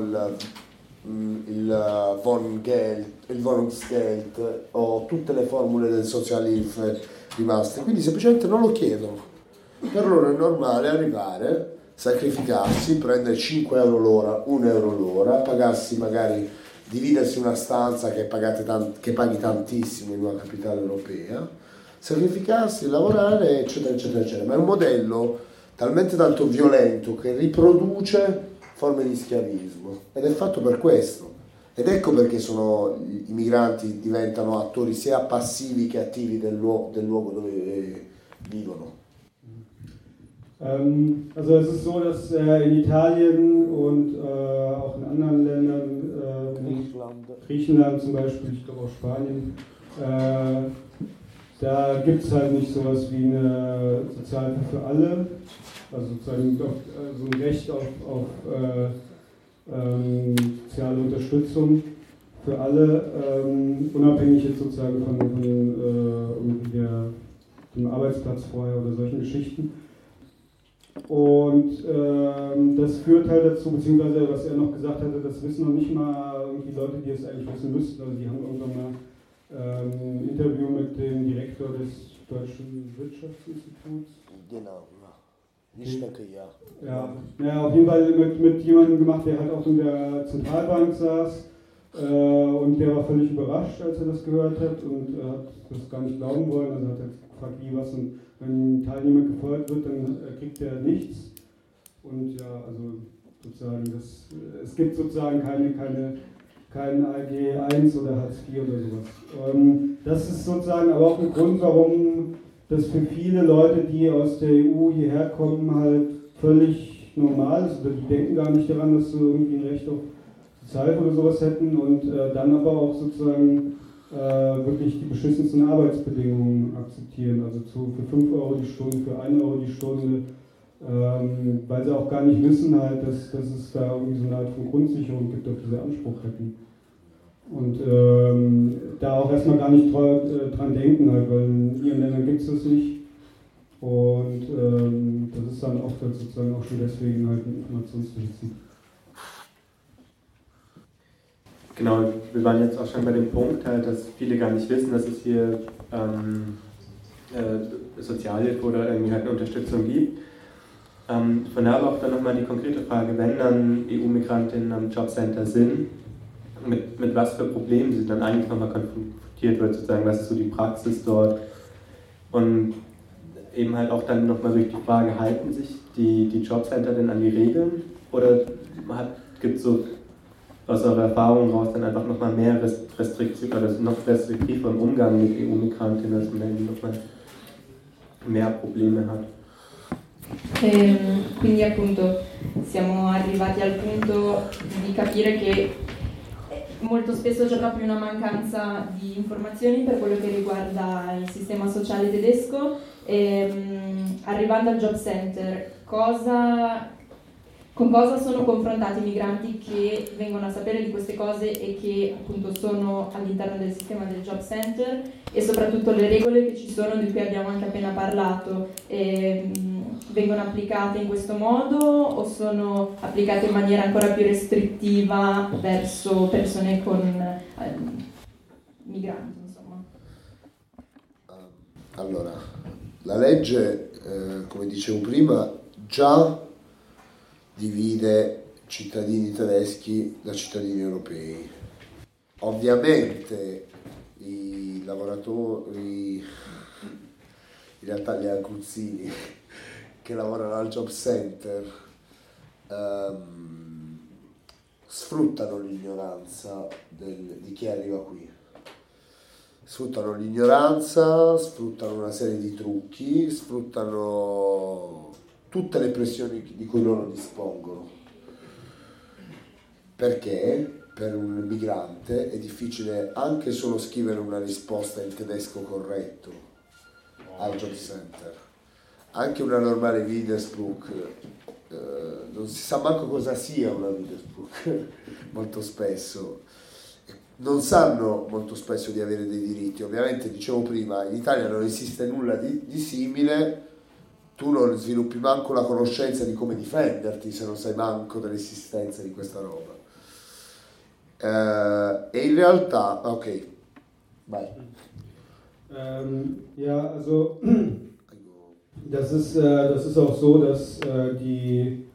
il Wohnungsgeld o tutte le formule del Sozialhilfe rimaste, quindi semplicemente non lo chiedono. Per loro è normale arrivare, sacrificarsi, prendere 5 euro l'ora, 1 euro l'ora, pagarsi magari, dividersi una stanza che paghi tantissimo in una capitale europea, sacrificarsi, lavorare, eccetera eccetera eccetera. Ma è un modello talmente tanto violento che riproduce forme di schiavismo ed è fatto per questo, ed ecco perché i migranti diventano attori sia passivi che attivi del luogo dove vivono. Also es ist so, dass in Italien und auch in anderen Ländern, Griechenland zum Beispiel, ich glaube auch Spanien, da gibt es halt nicht sowas wie eine Sozialhilfe für alle. Also sozusagen so ein Recht auf soziale Unterstützung für alle, unabhängig jetzt sozusagen von dem Arbeitsplatz vorher oder solchen Geschichten. Und das führt halt dazu, beziehungsweise was er noch gesagt hatte, das wissen noch nicht mal irgendwie Leute, die es eigentlich wissen müssten. Also die haben irgendwann mal ein Interview mit dem Direktor des Deutschen Wirtschaftsinstituts. Genau, nicht denke, ja. Ja, auf jeden Fall mit jemandem gemacht, der halt auch in der Zentralbank saß. Und der war völlig überrascht, als er das gehört hat und hat das gar nicht glauben wollen. Also hat er gefragt, wie was, und wenn ein Teilnehmer gefeuert wird, dann kriegt er nichts. Und ja, also sozusagen, es gibt sozusagen kein ALG 1 oder Hartz IV oder sowas. Das ist sozusagen aber auch ein Grund, warum das für viele Leute, die aus der EU hierher kommen, halt völlig normal ist. Oder die denken gar nicht daran, dass sie irgendwie ein Recht auf Sozialhilfe oder sowas hätten und dann aber auch sozusagen wirklich die beschissensten Arbeitsbedingungen akzeptieren. Also für 5 Euro die Stunde, für 1 Euro die Stunde, weil sie auch gar nicht wissen halt, dass es da irgendwie so eine Art von Grundsicherung gibt, auf die sie Anspruch hätten. Und da auch erstmal gar nicht dran denken halt, weil in ihren Ländern gibt es das nicht. Und das ist dann oft halt sozusagen auch schon deswegen halt ein Informationsdefizit. Genau, wir waren jetzt auch schon bei dem Punkt, halt, dass viele gar nicht wissen, dass es hier Sozialhilfe oder irgendwie halt eine Unterstützung gibt. Von daher aber auch dann nochmal die konkrete Frage, wenn dann EU-Migrantinnen am Jobcenter sind, mit was für Problemen sie dann eigentlich nochmal konfrontiert wird, sozusagen, was ist so die Praxis dort, und eben halt auch dann nochmal durch die Frage, halten sich die Jobcenter denn an die Regeln oder gibt es so aus eurer Erfahrung raus dann einfach nochmal mehr Restriktion oder noch restriktiver im Umgang mit EU-Migrantinnen, dass man dann nochmal mehr Probleme hat? Quindi appunto siamo arrivati al punto di capire che molto spesso c'è proprio una mancanza di informazioni per quello che riguarda il sistema sociale tedesco. Arrivando al job center, con cosa sono confrontati i migranti che vengono a sapere di queste cose e che appunto sono all'interno del sistema del job center, e soprattutto le regole che ci sono, di cui abbiamo anche appena parlato, vengono applicate in questo modo o sono applicate in maniera ancora più restrittiva verso persone con migranti, insomma? Allora, la legge, come dicevo prima, già divide cittadini tedeschi da cittadini europei. Ovviamente i lavoratori, in realtà gli aguzzini che lavorano al job center, sfruttano l'ignoranza di chi arriva qui. Sfruttano l'ignoranza, sfruttano una serie di trucchi, sfruttano tutte le pressioni di cui loro dispongono, perché per un migrante è difficile anche solo scrivere una risposta in tedesco corretto al job center. Anche una normale Widerspruch, non si sa manco cosa sia una Widerspruch molto spesso. Non sanno molto spesso di avere dei diritti. Ovviamente, dicevo prima, in Italia non esiste nulla di simile. Tu non sviluppi manco la conoscenza di come difenderti se non sai manco dell'esistenza di questa roba. E in realtà, ok, vai. Ja, also das ist auch so, dass die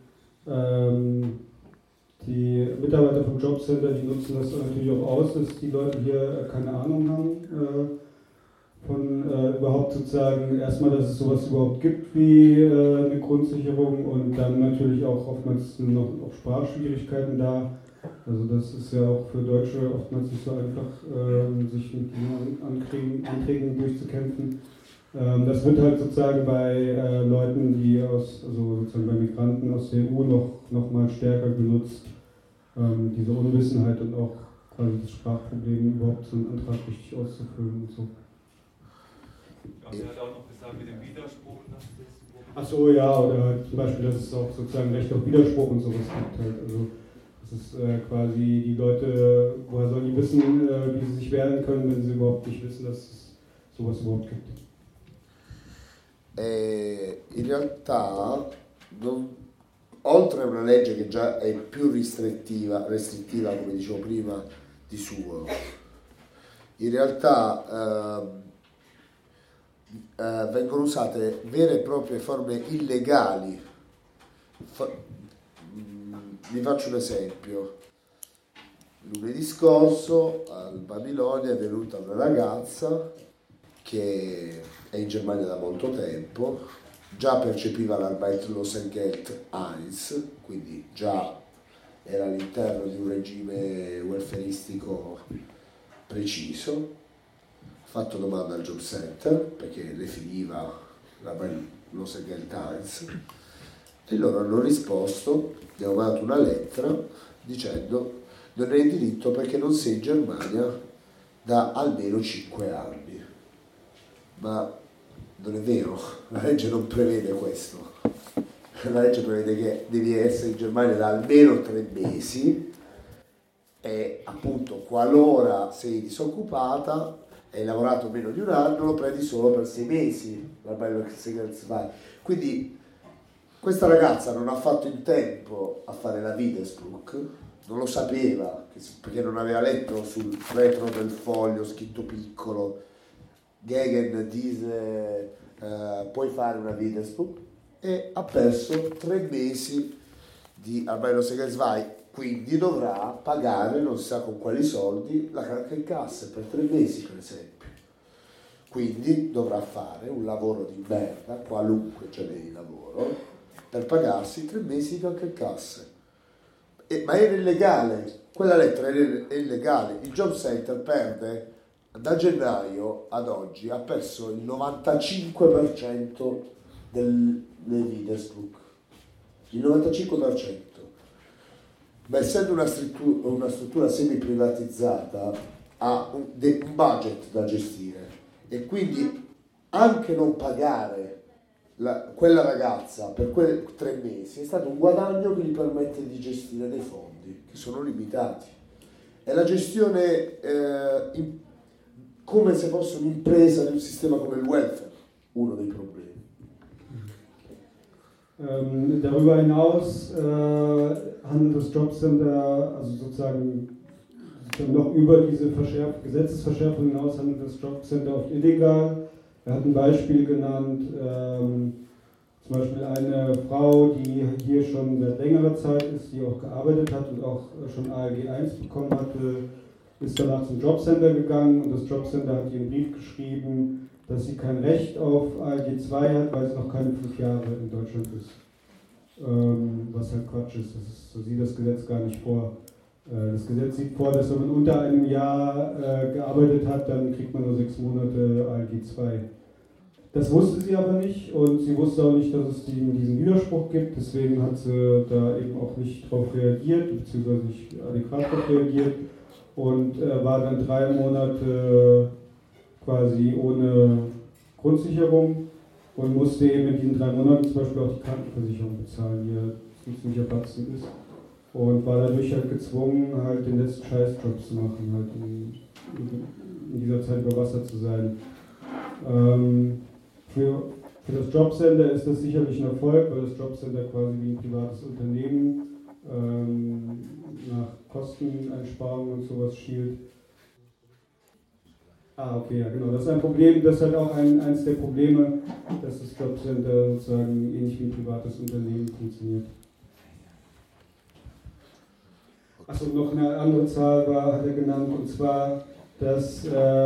Mitarbeiter vom Jobcenter, die nutzen das natürlich auch aus, dass die Leute hier keine Ahnung haben von überhaupt sozusagen erstmal, dass es sowas überhaupt gibt wie eine Grundsicherung, und dann natürlich auch oftmals noch auch Sprachschwierigkeiten da. Also das ist ja auch für Deutsche oftmals nicht so einfach, sich mit diesen Anträgen durchzukämpfen. Das wird halt sozusagen bei Leuten, die also sozusagen bei Migranten aus der EU noch mal stärker genutzt, diese Unwissenheit und auch quasi das Sprachproblem, überhaupt so einen Antrag richtig auszufüllen und so. Also er hat auch noch gesagt mit dem Widerspruch. Ach so, ja, oder zum Beispiel, dass es auch sozusagen Recht auf Widerspruch und sowas gibt halt. Also das Das ist quasi die Leute, woher sollen die wissen, wie sie sich wehren können, wenn sie überhaupt nicht wissen, dass es sowas überhaupt gibt. In realtà, oltre a una legge che già è più restrittiva come dicevo prima, di suo, in realtà vengono usate vere e proprie forme illegali. Vi faccio un esempio. Lunedì scorso al Babilonia è venuta una ragazza che è in Germania da molto tempo, già percepiva l'Arbeitslosengeld 1, quindi già era all'interno di un regime welfaristico preciso, ha fatto domanda al job center perché le finiva l'Arbeitslosengeld 1 e loro hanno risposto, gli hanno mandato una lettera dicendo non hai diritto perché non sei in Germania da almeno 5 anni. Ma non è vero, la legge non prevede questo. La legge prevede che devi essere in Germania da almeno 3 mesi e appunto qualora sei disoccupata e hai lavorato meno di un anno lo prendi solo per 6 mesi. Quindi questa ragazza non ha fatto in tempo a fare la Widersprüch, non lo sapeva perché non aveva letto sul retro del foglio scritto piccolo Gegen dice puoi fare una Widersprüch e ha perso 3 mesi di Arbeitslosengeld, quindi dovrà pagare non si sa con quali soldi la Krankenkasse per 3 mesi per esempio, quindi dovrà fare un lavoro di merda, qualunque genere di lavoro, per pagarsi 3 mesi di Krankenkasse. Ma era illegale, quella lettera è illegale, il job center perde da gennaio ad oggi ha perso il 95% delle Widersprüch, il 95%, ma essendo una struttura semi-privatizzata ha un budget da gestire e quindi anche non pagare quella ragazza per quei 3 mesi è stato un guadagno che gli permette di gestire dei fondi che sono limitati e la gestione come se fosse un'impresa di un sistema come il welfare, uno dei problemi. Darüber hinaus handelt das Jobcenter, also sozusagen noch über diese Gesetzesverschärfung hinaus handelt das Jobcenter oft illegal. Er hat ein Beispiel genannt, zum Beispiel eine Frau, die hier schon seit längerer Zeit ist, die auch gearbeitet hat und auch schon ALG 1 bekommen hatte, ist danach zum Jobcenter gegangen und das Jobcenter hat ihr einen Brief geschrieben, dass sie kein Recht auf ALG 2 hat, weil sie noch keine 5 Jahre in Deutschland ist. Was halt Quatsch ist, so sieht das Gesetz gar nicht vor. Das Gesetz sieht vor, dass wenn man unter einem Jahr gearbeitet hat, dann kriegt man nur 6 Monate ALG 2. Das wusste sie aber nicht und sie wusste auch nicht, dass es diesen Widerspruch gibt, deswegen hat sie da eben auch nicht darauf reagiert, beziehungsweise nicht adäquat darauf reagiert. Und war dann 3 Monate quasi ohne Grundsicherung und musste eben in diesen 3 Monaten zum Beispiel auch die Krankenversicherung bezahlen, die ja ziemlicher Batzen ist. Und war dadurch halt gezwungen, halt den letzten Scheißjob zu machen, halt in dieser Zeit über Wasser zu sein. Für das Jobcenter ist das sicherlich ein Erfolg, weil das Jobcenter quasi wie ein privates Unternehmen nach Kosteneinsparungen und sowas schielt. Okay, ja genau. Das ist ein Problem, das ist halt auch eines der Probleme, dass das Jobcenter sozusagen ähnlich wie ein privates Unternehmen funktioniert. Achso, noch eine andere Zahl hat er genannt, und zwar, dass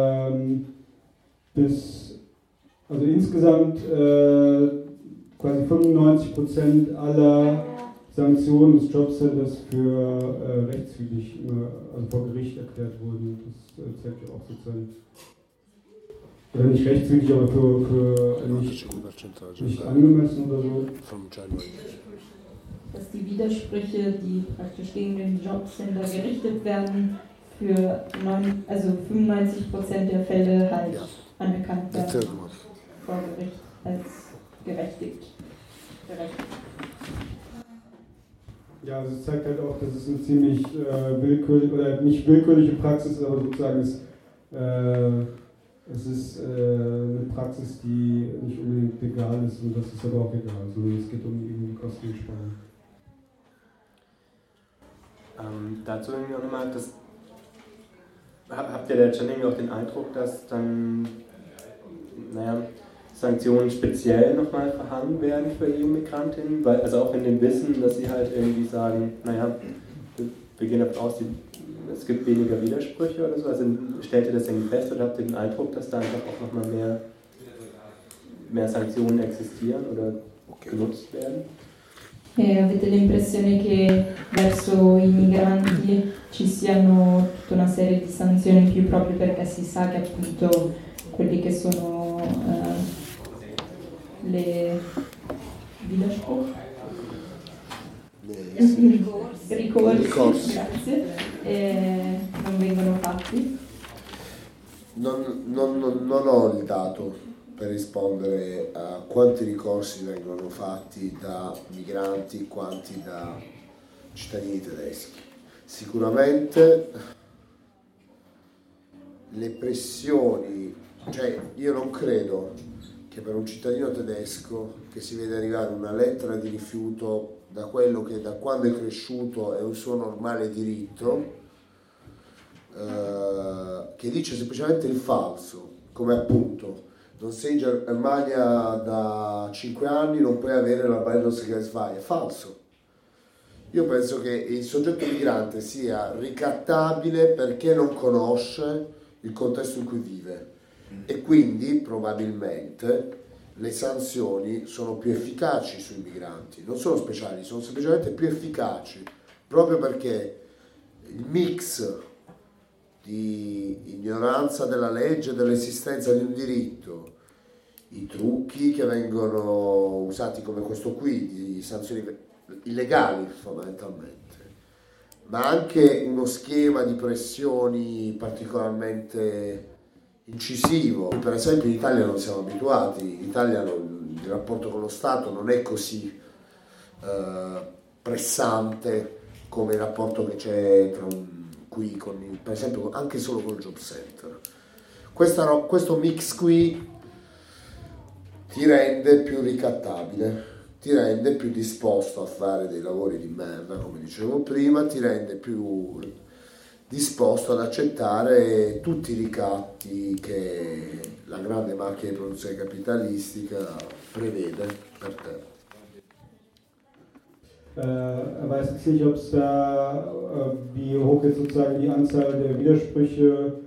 also insgesamt quasi 95% aller Sanktionen des Jobcenters für rechtswidrig, also vor Gericht erklärt wurden. Das zeigt ja auch sozusagen, oder nicht rechtswidrig, aber für nicht angemessen oder so. Dass die Widersprüche, die praktisch gegen den Jobcenter gerichtet werden, für 95% der Fälle halt anerkannt werden vor Gericht als gerechtigt. Ja, also es zeigt halt auch, dass es eine ziemlich willkürliche, oder nicht willkürliche Praxis ist, aber sozusagen es ist eine Praxis, die nicht unbedingt legal ist, und das ist aber auch egal, sondern es geht um irgendwie Kosteneinsparung. Dazu irgendwie auch nochmal, habt ihr da jetzt schon irgendwie auch den Eindruck, dass dann, Sanktionen speziell nochmal verhangen werden für EU-Migrantinnen? Weil, also auch in dem Wissen, dass sie halt irgendwie sagen, wir gehen davon aus, es gibt weniger Widersprüche oder so. Also stellt ihr das irgendwie fest oder habt ihr den Eindruck, dass da einfach auch nochmal mehr Sanktionen existieren oder genutzt werden? Avete l'impressione che verso i migranti ci siano tutta una serie di sanzioni in più proprio perché si sa che appunto quelli che sono le ricorsi, grazie, non vengono fatti? Non ho il dato per rispondere a quanti ricorsi vengono fatti da migranti, quanti da cittadini tedeschi. Sicuramente le pressioni, cioè io non credo che per un cittadino tedesco che si vede arrivare una lettera di rifiuto da quello che da quando è cresciuto è un suo normale diritto, che dice semplicemente il falso, come appunto non sei in Germania da 5 anni, non puoi avere la Bildungsgeldfrei, è falso. Io penso che il soggetto migrante sia ricattabile perché non conosce il contesto in cui vive e quindi probabilmente le sanzioni sono più efficaci sui migranti, non sono speciali, sono semplicemente più efficaci, proprio perché il mix di ignoranza della legge, dell'esistenza di un diritto, i trucchi che vengono usati come questo qui, di sanzioni illegali fondamentalmente, ma anche uno schema di pressioni particolarmente incisivo. Per esempio in Italia non siamo abituati, in Italia il rapporto con lo Stato non è così pressante come il rapporto che c'è qui con per esempio anche solo col job center. Questo mix qui ti rende più ricattabile, ti rende più disposto a fare dei lavori di merda, come dicevo prima, ti rende più disposto ad accettare tutti i ricatti che la grande macchina di produzione capitalistica prevede per te. Weiß jetzt nicht, ob es da, wie hoch jetzt sozusagen die Anzahl der Widersprüche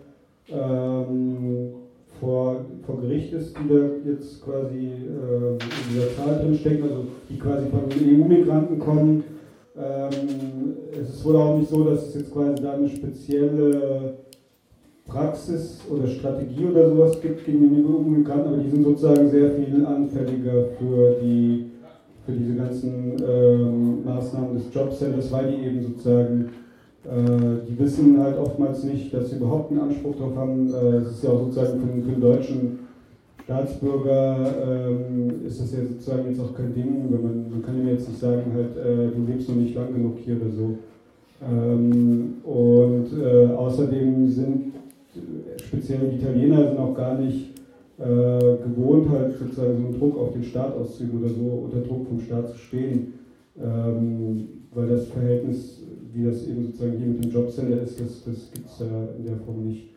vor Gericht ist, die da jetzt quasi in dieser Zahl drin stecken, also die quasi von EU-Migranten kommen. Es ist wohl auch nicht so, dass es jetzt quasi da eine spezielle Praxis oder Strategie oder sowas gibt gegen die EU-Migranten, aber die sind sozusagen sehr viel anfälliger für diese ganzen Maßnahmen des Jobcenters, weil die eben sozusagen, die wissen halt oftmals nicht, dass sie überhaupt einen Anspruch darauf haben. Es ist ja auch sozusagen für den deutschen Staatsbürger ist das ja sozusagen jetzt auch kein Ding, wenn man kann ihm jetzt nicht sagen, halt, du lebst noch nicht lang genug hier oder so. Außerdem sind speziell die Italiener sind auch gar nicht gewohnt, halt sozusagen so einen Druck auf den Staat auszuüben oder so unter Druck vom Staat zu stehen, weil das Verhältnis, wie das eben sozusagen hier mit dem Jobcenter ist, das gibt es ja in der Form nicht.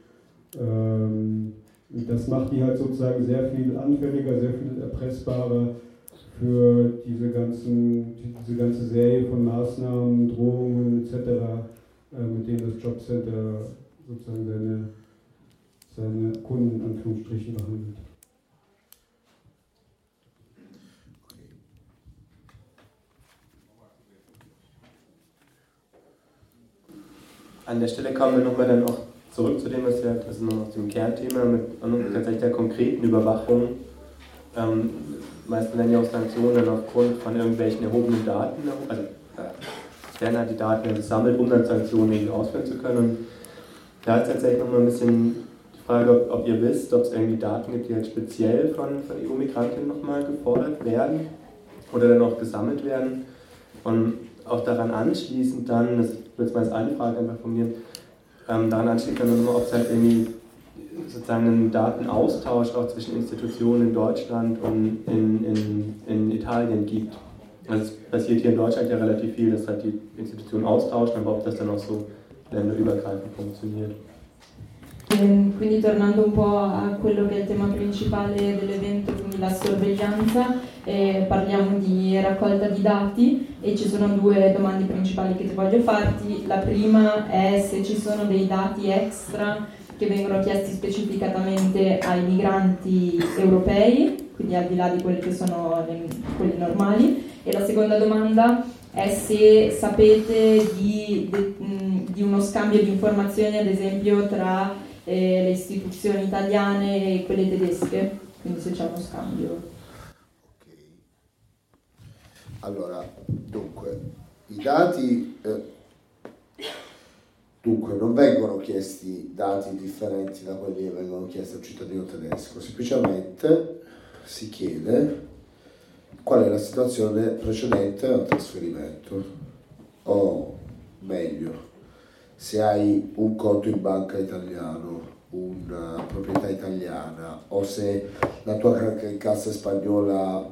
Das macht die halt sozusagen sehr viel anfälliger, sehr viel erpressbarer für diese ganze Serie von Maßnahmen, Drohungen etc., mit denen das Jobcenter sozusagen seine Kunden in Anführungsstrichen behandelt. An der Stelle kommen wir nochmal dann auch zurück zu dem, was wir, also noch zum Kernthema mit tatsächlich der konkreten Überwachung. Meistens werden ja auch Sanktionen dann aufgrund von irgendwelchen erhobenen Daten, also es werden halt die Daten ja gesammelt, um dann Sanktionen irgendwie ausführen zu können. Und da ist tatsächlich nochmal ein bisschen die Frage, ob ihr wisst, ob es irgendwie Daten gibt, die halt speziell von EU-Migrantinnen nochmal gefordert werden oder dann auch gesammelt werden. Und auch daran anschließend dann, das wird jetzt mal als eine Frage einfach von mir, daran anschließend dann nochmal, ob es halt irgendwie sozusagen einen Datenaustausch auch zwischen Institutionen in Deutschland und in Italien gibt. Also es passiert hier in Deutschland ja relativ viel, dass halt die Institutionen austauschen, aber ob das dann auch so länderübergreifend funktioniert. Quindi tornando un po' a quello che è il tema principale dell'evento, quindi la sorveglianza, parliamo di raccolta di dati e ci sono due domande principali che ti voglio farti. La prima è se ci sono dei dati extra che vengono chiesti specificatamente ai migranti europei, quindi al di là di quelli che sono quelli normali, e la seconda domanda è se sapete di uno scambio di informazioni, ad esempio tra le istituzioni italiane e quelle tedesche, quindi se c'è uno scambio. Ok. Allora, dunque, i dati non vengono chiesti dati differenti da quelli che vengono chiesti al cittadino tedesco, semplicemente si chiede qual è la situazione precedente al trasferimento, o meglio, se hai un conto in banca italiano, una proprietà italiana, o se la tua cassa spagnola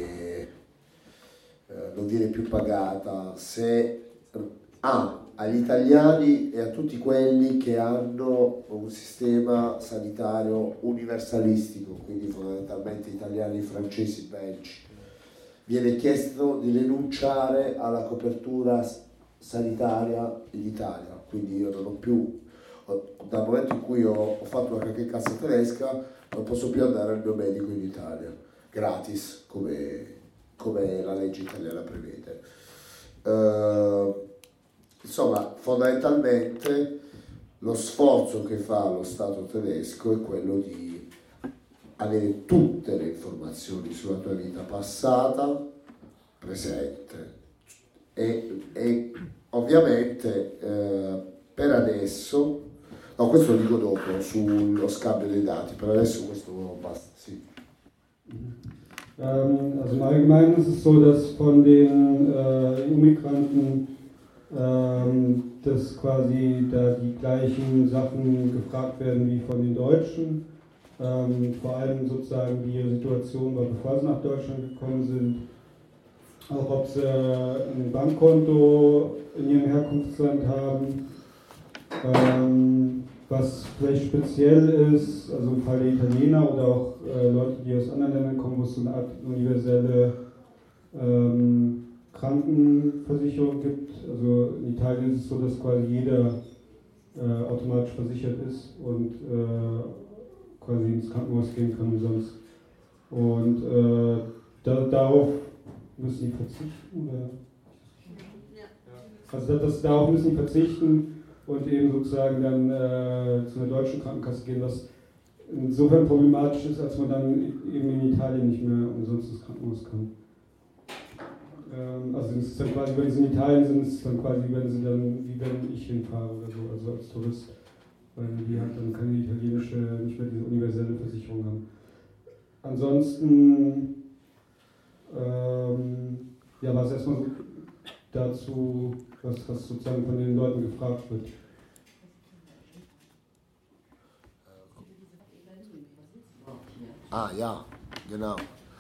non viene più pagata, se agli italiani e a tutti quelli che hanno un sistema sanitario universalistico, quindi fondamentalmente italiani, francesi, belgi, viene chiesto di rinunciare alla copertura sanitaria in Italia. Quindi io non ho più, dal momento in cui ho fatto una cassa tedesca, non posso più andare al mio medico in Italia, gratis, come la legge italiana prevede. Insomma, fondamentalmente lo sforzo che fa lo Stato tedesco è quello di avere tutte le informazioni sulla tua vita passata, presente e ovviamente per adesso, no, questo lo dico dopo sullo scambio dei dati, per adesso questo basta, sì. Also im Allgemeinen ist es so, dass von den EU-Migranten dass quasi da die gleichen Sachen gefragt werden wie von den Deutschen. Vor allem sozusagen wie ihre Situation war, bevor sie nach Deutschland gekommen sind. Auch ob sie ein Bankkonto in ihrem Herkunftsland haben. Was vielleicht speziell ist, also im Fall der Italiener oder auch Leute, die aus anderen Ländern kommen, wo es so eine Art universelle Krankenversicherung gibt. Also in Italien ist es so, dass quasi jeder automatisch versichert ist und quasi ins Krankenhaus gehen kann umsonst. Und darauf müssen die verzichten? Oder? Also darauf müssen die verzichten und eben sozusagen dann zu einer deutschen Krankenkasse gehen, was insofern problematisch ist, als man dann eben in Italien nicht mehr umsonst ins Krankenhaus kann. Also es ist dann quasi, wenn sie in Italien sind, ist es dann quasi, wenn sie dann, wie wenn ich hinfahre oder so, also als Tourist, weil die halt dann keine italienische, nicht mehr diese universelle Versicherung haben. Ansonsten, ja, was erstmal so dazu, was sozusagen von den Leuten gefragt wird. Ja, genau.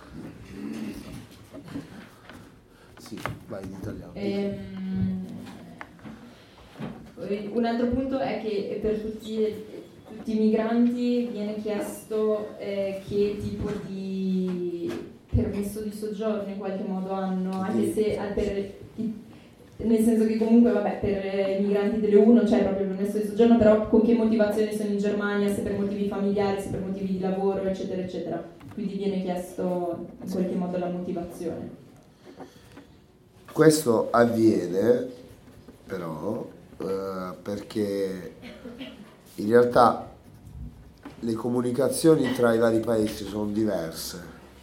Sì, vai in italiano. Un altro punto è che per tutti i migranti viene chiesto che tipo di permesso di soggiorno in qualche modo hanno, anche se nel senso che comunque vabbè, per i migranti dell'EU non c'è proprio il permesso di soggiorno, però con che motivazioni sono in Germania, se per motivi familiari, se per motivi di lavoro, eccetera, eccetera. Quindi viene chiesto in qualche modo la motivazione. Questo avviene però perché in realtà le comunicazioni tra i vari paesi sono diverse.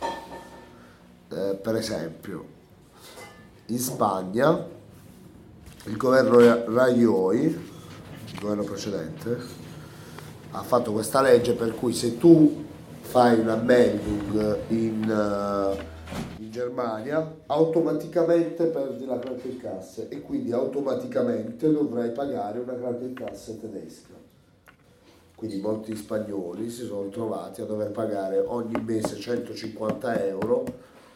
Per esempio, in Spagna il governo Rajoy, il governo precedente, ha fatto questa legge per cui se tu fai una meldung in Germania, automaticamente perdi la Krankenkasse e quindi automaticamente dovrai pagare una Krankenkasse tedesca. Quindi molti spagnoli si sono trovati a dover pagare ogni mese 150 euro,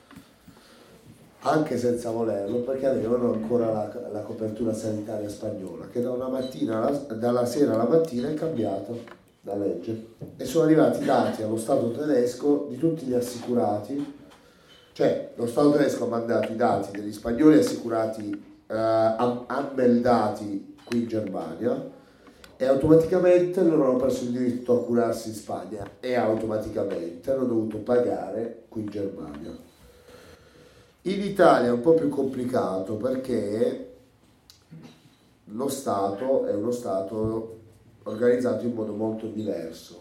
anche senza volerlo, perché avevano ancora la copertura sanitaria spagnola, che dalla sera alla mattina è cambiata la legge. E sono arrivati dati allo Stato tedesco di tutti gli assicurati, cioè lo Stato tedesco ha mandato i dati degli spagnoli assicurati ammeldati qui in Germania, e automaticamente loro hanno perso il diritto a curarsi in Spagna e automaticamente hanno dovuto pagare qui in Germania. In Italia è un po' più complicato perché lo Stato è uno Stato organizzato in modo molto diverso.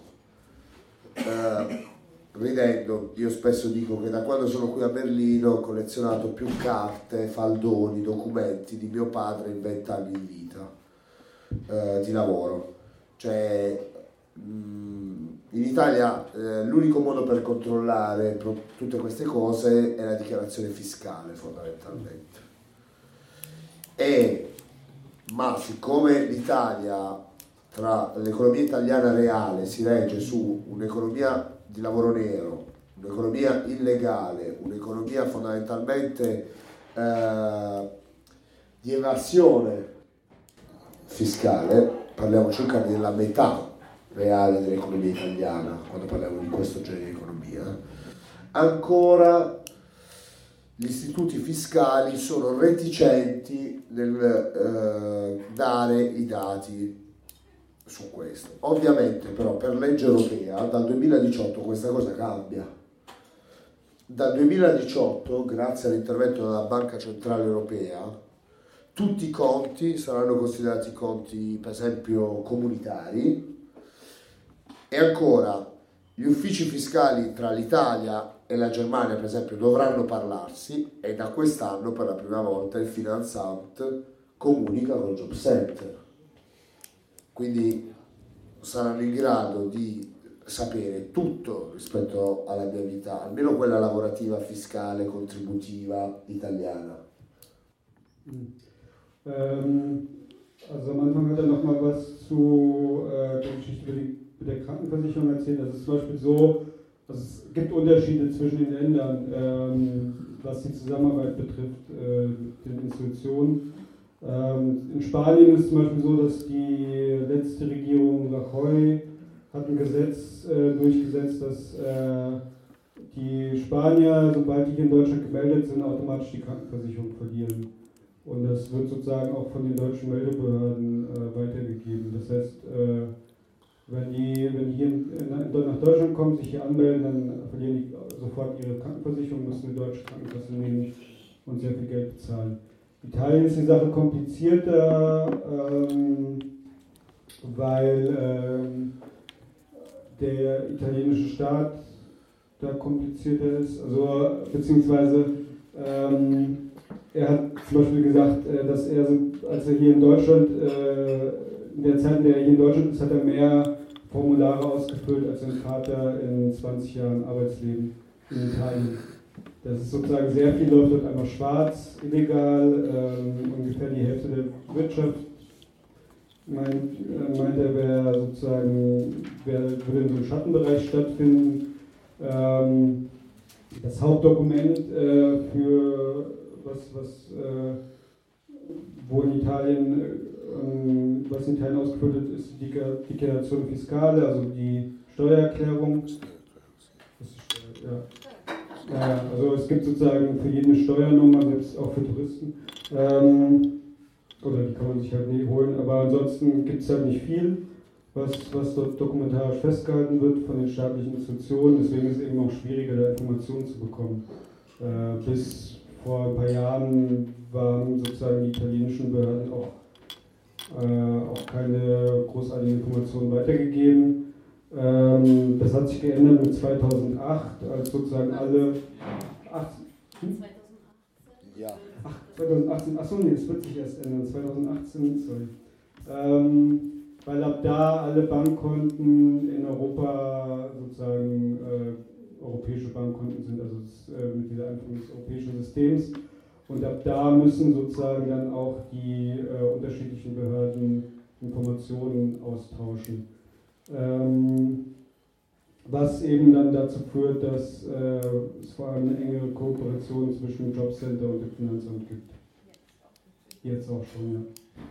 Ridendo, io spesso dico che da quando sono qui a Berlino ho collezionato più carte, faldoni, documenti di mio padre in 20 anni di vita di lavoro. Cioè in Italia l'unico modo per controllare tutte queste cose è la dichiarazione fiscale, fondamentalmente. Ma siccome l'Italia, tra l'economia italiana reale, si regge su un'economia di lavoro nero, un'economia illegale, un'economia fondamentalmente di evasione fiscale, parliamo circa della metà reale dell'economia italiana quando parliamo di questo genere di economia, ancora gli istituti fiscali sono reticenti nel dare i dati su questo. Ovviamente però per legge europea dal 2018 questa cosa cambia. Dal 2018, grazie all'intervento della Banca Centrale Europea, tutti i conti saranno considerati conti, per esempio, comunitari, e ancora gli uffici fiscali tra l'Italia e la Germania, per esempio, dovranno parlarsi, e da quest'anno per la prima volta il Finanzamt comunica col Job Center. Quindi saranno in grado di sapere tutto rispetto alla mia vita, almeno quella lavorativa, fiscale, contributiva, italiana. Also am Anfang hat noch mal was zu der Geschichte mit der Krankenversicherung erzählt. Das ist zum Beispiel so, also es gibt Unterschiede zwischen den Ländern, was die Zusammenarbeit betrifft, mit den Institutionen. In Spanien ist es zum Beispiel so, dass die letzte Regierung Rajoy hat ein Gesetz durchgesetzt, dass die Spanier, sobald die hier in Deutschland gemeldet sind, automatisch die Krankenversicherung verlieren. Und das wird sozusagen auch von den deutschen Meldebehörden weitergegeben. Das heißt, wenn die hier nach Deutschland kommen, sich hier anmelden, dann verlieren die sofort ihre Krankenversicherung, müssen eine deutsche Krankenkasse nehmen und sehr viel Geld bezahlen. In Italien ist die Sache komplizierter, weil der italienische Staat da komplizierter ist, also beziehungsweise er hat zum Beispiel gesagt, dass er, als er hier in Deutschland, in der Zeit, in der er hier in Deutschland ist, hat er mehr Formulare ausgefüllt als sein Vater in 20 Jahren Arbeitsleben in Italien. Das ist sozusagen sehr viel, läuft dort einmal schwarz, illegal, ungefähr die Hälfte der Wirtschaft, meint er, würde in so einem Schattenbereich stattfinden. Das Hauptdokument was in Italien ausgefüllt wird, ist die Dichiarazione Fiscale, also die Steuererklärung. Also es gibt sozusagen für jeden eine Steuernummer, selbst auch für Touristen. Oder die kann man sich halt nie holen, aber ansonsten gibt es halt nicht viel, was dort dokumentarisch festgehalten wird von den staatlichen Institutionen. Deswegen ist es eben auch schwieriger, da Informationen zu bekommen. Bis vor ein paar Jahren waren sozusagen die italienischen Behörden auch keine großartigen Informationen weitergegeben. Das hat sich geändert mit 2008, als sozusagen alle... 2018, achso, nee, das wird sich erst ändern, 2018, sorry. Weil ab da alle Bankkonten in Europa sozusagen europäische Bankkonten sind, also mit dieser Einführung europäischen Systems. Und ab da müssen sozusagen dann auch die unterschiedlichen Behörden Informationen austauschen. Was eben dann dazu führt, dass es vor allem eine engere Kooperation zwischen dem Jobcenter und dem Finanzamt gibt. Jetzt auch schon, ja.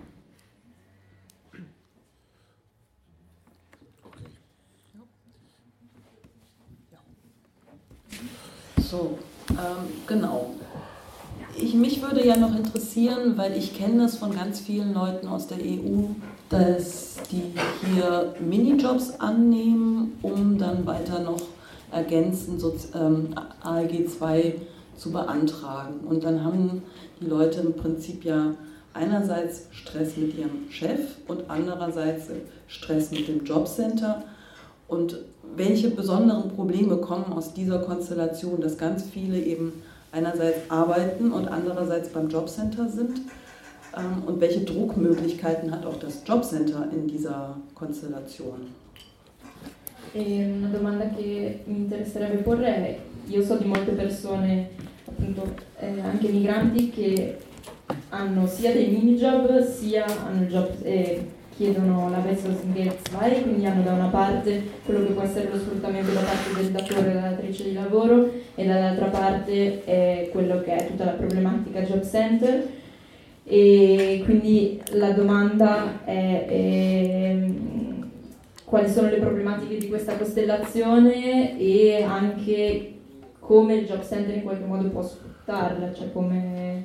So, genau. Mich würde ja noch interessieren, weil ich kenne das von ganz vielen Leuten aus der EU, dass die hier Minijobs annehmen, um dann weiter noch ergänzend ALG 2 zu beantragen. Und dann haben die Leute im Prinzip ja einerseits Stress mit ihrem Chef und andererseits Stress mit dem Jobcenter. Und welche besonderen Probleme kommen aus dieser Konstellation, dass ganz viele eben einerseits arbeiten und andererseits beim Jobcenter sind? Und welche Druckmöglichkeiten hat auch das Jobcenter in dieser Konstellation? Una domanda che mi interesserebbe porre è, io so di molte persone, appunto anche migranti, che hanno sia dei minijob sia hanno il job, chiedono la Arbeitslosengeld 2, quindi hanno da una parte quello che può essere lo sfruttamento da parte del datore e della datrice di lavoro e dall'altra parte quello che è tutta la problematica job center. E quindi la domanda è quali sono le problematiche di questa costellazione e anche come il job center in qualche modo può sfruttarla, cioè come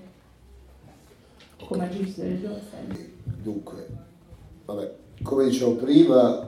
agisce il job center. Dunque, vabbè, come dicevo prima,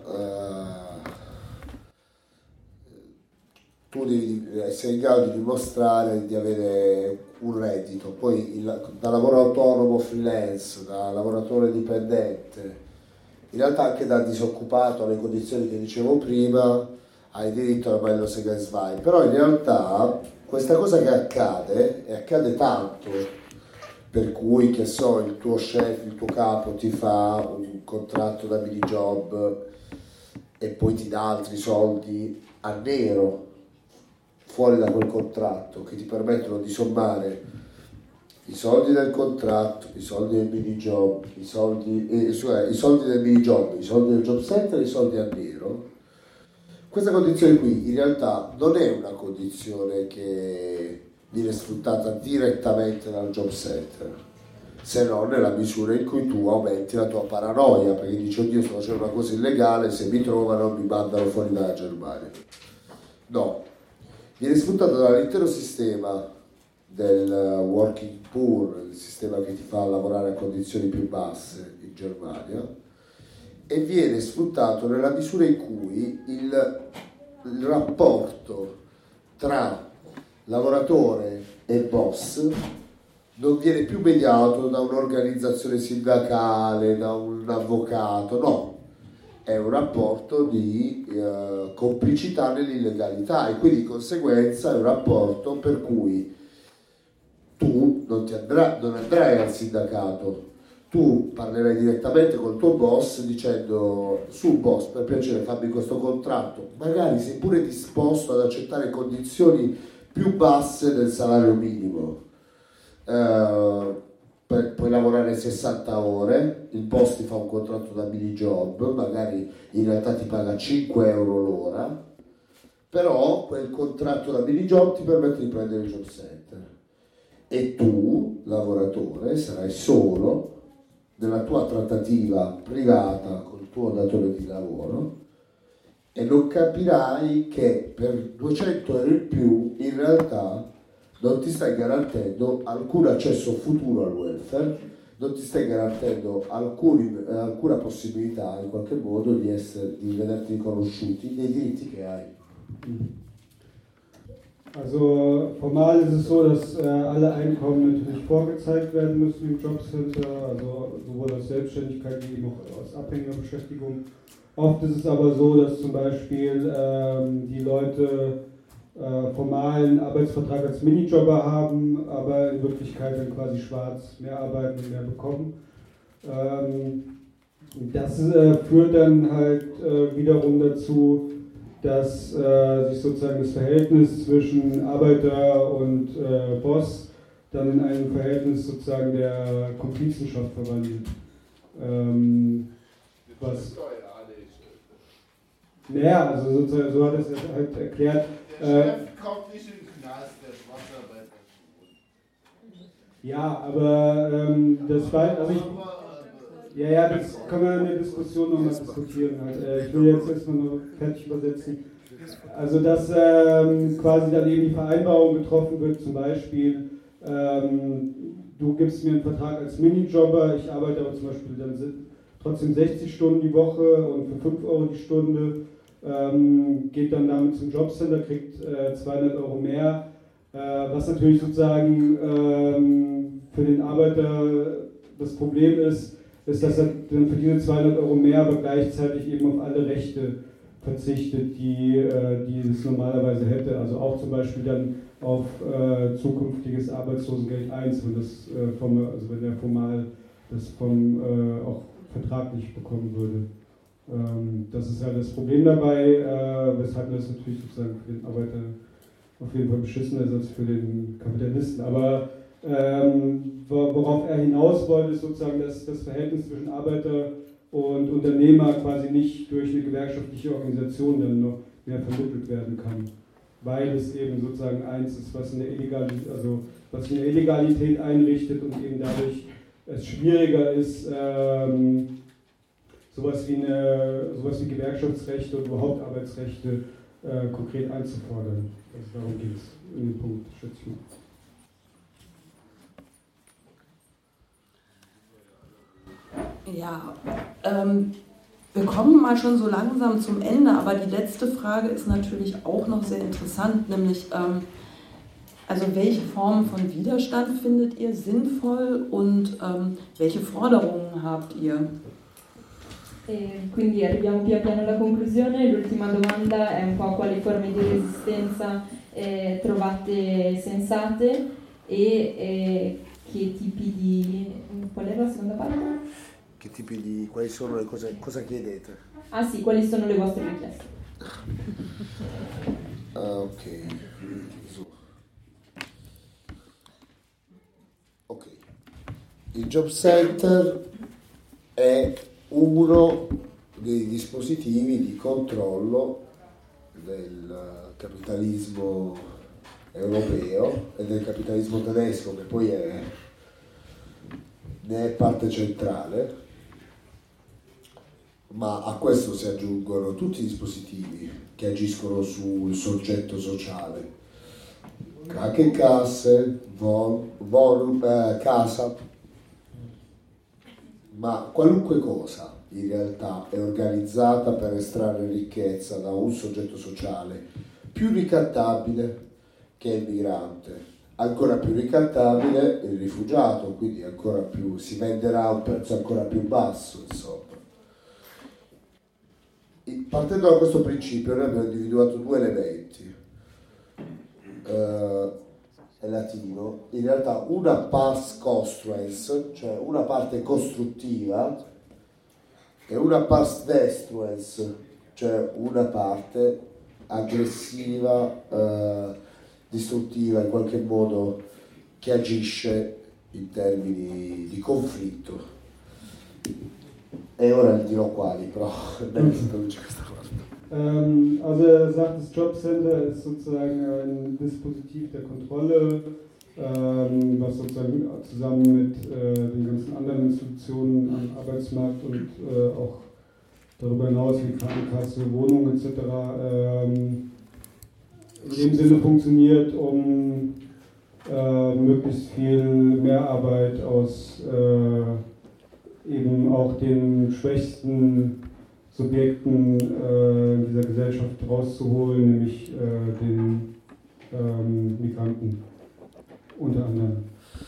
tu devi essere in grado di dimostrare di avere un reddito, poi da lavoro autonomo, freelance, da lavoratore dipendente, in realtà anche da disoccupato alle condizioni che dicevo prima, hai diritto alla Arbeitslosengeld 2, però in realtà questa cosa che accade, e accade tanto, per cui, che so, il tuo chef, il tuo capo ti fa un contratto da minijob e poi ti dà altri soldi a nero fuori da quel contratto che ti permettono di sommare i soldi del contratto, i soldi del minijob, i soldi del minijob, i soldi del job center e i soldi a nero. Questa condizione qui in realtà non è una condizione che viene sfruttata direttamente dal job center, se non nella misura in cui tu aumenti la tua paranoia, perché dici oddio sto facendo una cosa illegale, se mi trovano mi mandano fuori dalla Germania. No, viene sfruttato dall'intero sistema del working poor, il sistema che ti fa lavorare a condizioni più basse in Germania, e viene sfruttato nella misura in cui il rapporto tra lavoratore e boss non viene più mediato da un'organizzazione sindacale, da un avvocato, no, è un rapporto di complicità nell'illegalità e quindi di conseguenza è un rapporto per cui tu non andrai al sindacato, tu parlerai direttamente col tuo boss dicendo su boss per piacere fammi questo contratto, magari sei pure disposto ad accettare condizioni più basse del salario minimo, puoi lavorare 60 ore, il boss ti fa un contratto da minijob, magari in realtà ti paga 5 euro l'ora, però quel contratto da minijob ti permette di prendere il job center e tu, lavoratore, sarai solo nella tua trattativa privata col tuo datore di lavoro e non capirai che per 200 euro in più in realtà non ti stai garantendo alcun accesso futuro al welfare, non ti stai garantendo alcuna possibilità in qualche modo di vederti riconosciuti nei diritti che hai. Also formal ist es so, dass alle Einkommen natürlich vorgezeigt werden müssen im Jobcenter, also sowohl aus Selbstständigkeit wie eben auch aus Abhängerbeschäftigung. Oft ist es aber so, dass zum Beispiel die Leute formalen Arbeitsvertrag als Minijobber haben, aber in Wirklichkeit dann quasi schwarz mehr arbeiten und mehr bekommen. Das führt dann halt wiederum dazu, dass sich sozusagen das Verhältnis zwischen Arbeiter und Boss dann in ein Verhältnis sozusagen der Komplizenschaft verwandelt. Naja, also sozusagen, so hat es halt erklärt. Der Chef kommt nicht in den Knast, der Schwarzarbeiter schon. Ja, aber das war, also ja, das können wir in der Diskussion nochmal diskutieren. Halt. Ich will jetzt erstmal nur fertig übersetzen. Also, dass quasi dann eben die Vereinbarung getroffen wird, zum Beispiel, du gibst mir einen Vertrag als Minijobber, ich arbeite aber zum Beispiel dann trotzdem 60 Stunden die Woche und für 5 Euro die Stunde, geht dann damit zum Jobcenter, kriegt 200 Euro mehr, was natürlich sozusagen für den Arbeiter das Problem ist, dass er dann für diese 200 Euro mehr aber gleichzeitig eben auf alle Rechte verzichtet, die es normalerweise hätte. Also auch zum Beispiel dann auf zukünftiges Arbeitslosengeld 1, wenn er formal das auch vertraglich bekommen würde. Das ist ja das Problem dabei, weshalb das natürlich sozusagen für den Arbeiter auf jeden Fall beschissener ist als für den Kapitalisten. Aber worauf er hinaus wollte, ist sozusagen, dass das Verhältnis zwischen Arbeiter und Unternehmer quasi nicht durch eine gewerkschaftliche Organisation dann noch mehr vermittelt werden kann. Weil es eben sozusagen eins ist, was eine Illegalität einrichtet und eben dadurch es schwieriger ist, sowas wie Gewerkschaftsrechte und überhaupt Arbeitsrechte konkret einzufordern. Also darum geht es in dem Punkt, schätze ich mal. Ja, wir kommen mal schon so langsam zum Ende, aber die letzte Frage ist natürlich auch noch sehr interessant, nämlich also welche Formen von Widerstand findet ihr sinnvoll und welche Forderungen habt ihr? Quindi arriviamo pian piano alla conclusione. L'ultima domanda è un po' quali forme di resistenza trovate sensate e che tipi di... Qual era la seconda parte? Che tipi di... quali sono le cose... cosa chiedete? Ah sì, quali sono le vostre richieste? Ok. Ok. Il Job Center è uno dei dispositivi di controllo del capitalismo europeo e del capitalismo tedesco, che poi ne è parte centrale, ma a questo si aggiungono tutti i dispositivi che agiscono sul soggetto sociale, Krankenkasse, Casa, ma qualunque cosa in realtà è organizzata per estrarre ricchezza da un soggetto sociale più ricattabile che il migrante, ancora più ricattabile il rifugiato, quindi ancora più si venderà a un prezzo ancora più basso, insomma. Partendo da questo principio noi abbiamo individuato due elementi, è latino, in realtà una pars construens, cioè una parte costruttiva, e una pars destruens, cioè una parte aggressiva, distruttiva, in qualche modo che agisce in termini di conflitto. E ora gli dirò quali, però non si traduce questa cosa. Also er sagt, das Jobcenter ist sozusagen ein Dispositiv der Kontrolle, was sozusagen zusammen mit den ganzen anderen Institutionen am Arbeitsmarkt und auch darüber hinaus wie Krankenkasse, Wohnung etc. In dem Sinne funktioniert, um möglichst viel Mehrarbeit aus eben auch den schwächsten Subjekten dieser Gesellschaft rauszuholen, nämlich den Migranten unter anderem.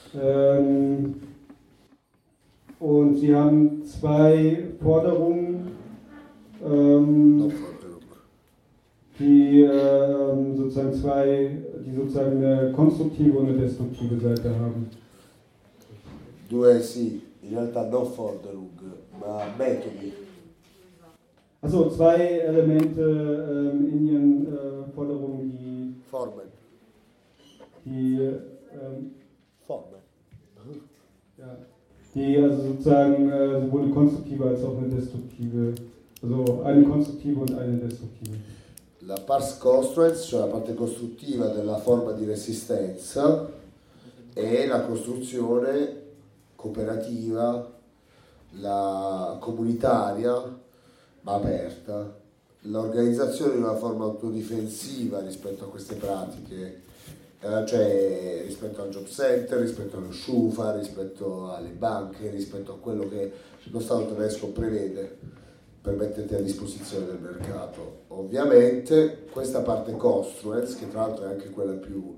Und sie haben zwei Forderungen, die sozusagen eine konstruktive und eine destruktive Seite haben. Due sì, in realtà non Forderung, ma metodi. Achso, 2 Elemente in Ihren Forderungen, die Formen. Formen. Ja, die also sozusagen sowohl eine konstruktive als auch eine destruktive, also eine konstruktive und eine destruktive. La pars construens, cioè la parte costruttiva della forma di resistenza, e la costruzione cooperativa, la comunitaria, ma aperta, l'organizzazione di una forma autodifensiva rispetto a queste pratiche, cioè rispetto al job center, rispetto allo SCHUFA, rispetto alle banche, rispetto a quello che lo Stato tedesco prevede per metterti a disposizione del mercato. Ovviamente questa parte construens, che tra l'altro è anche quella più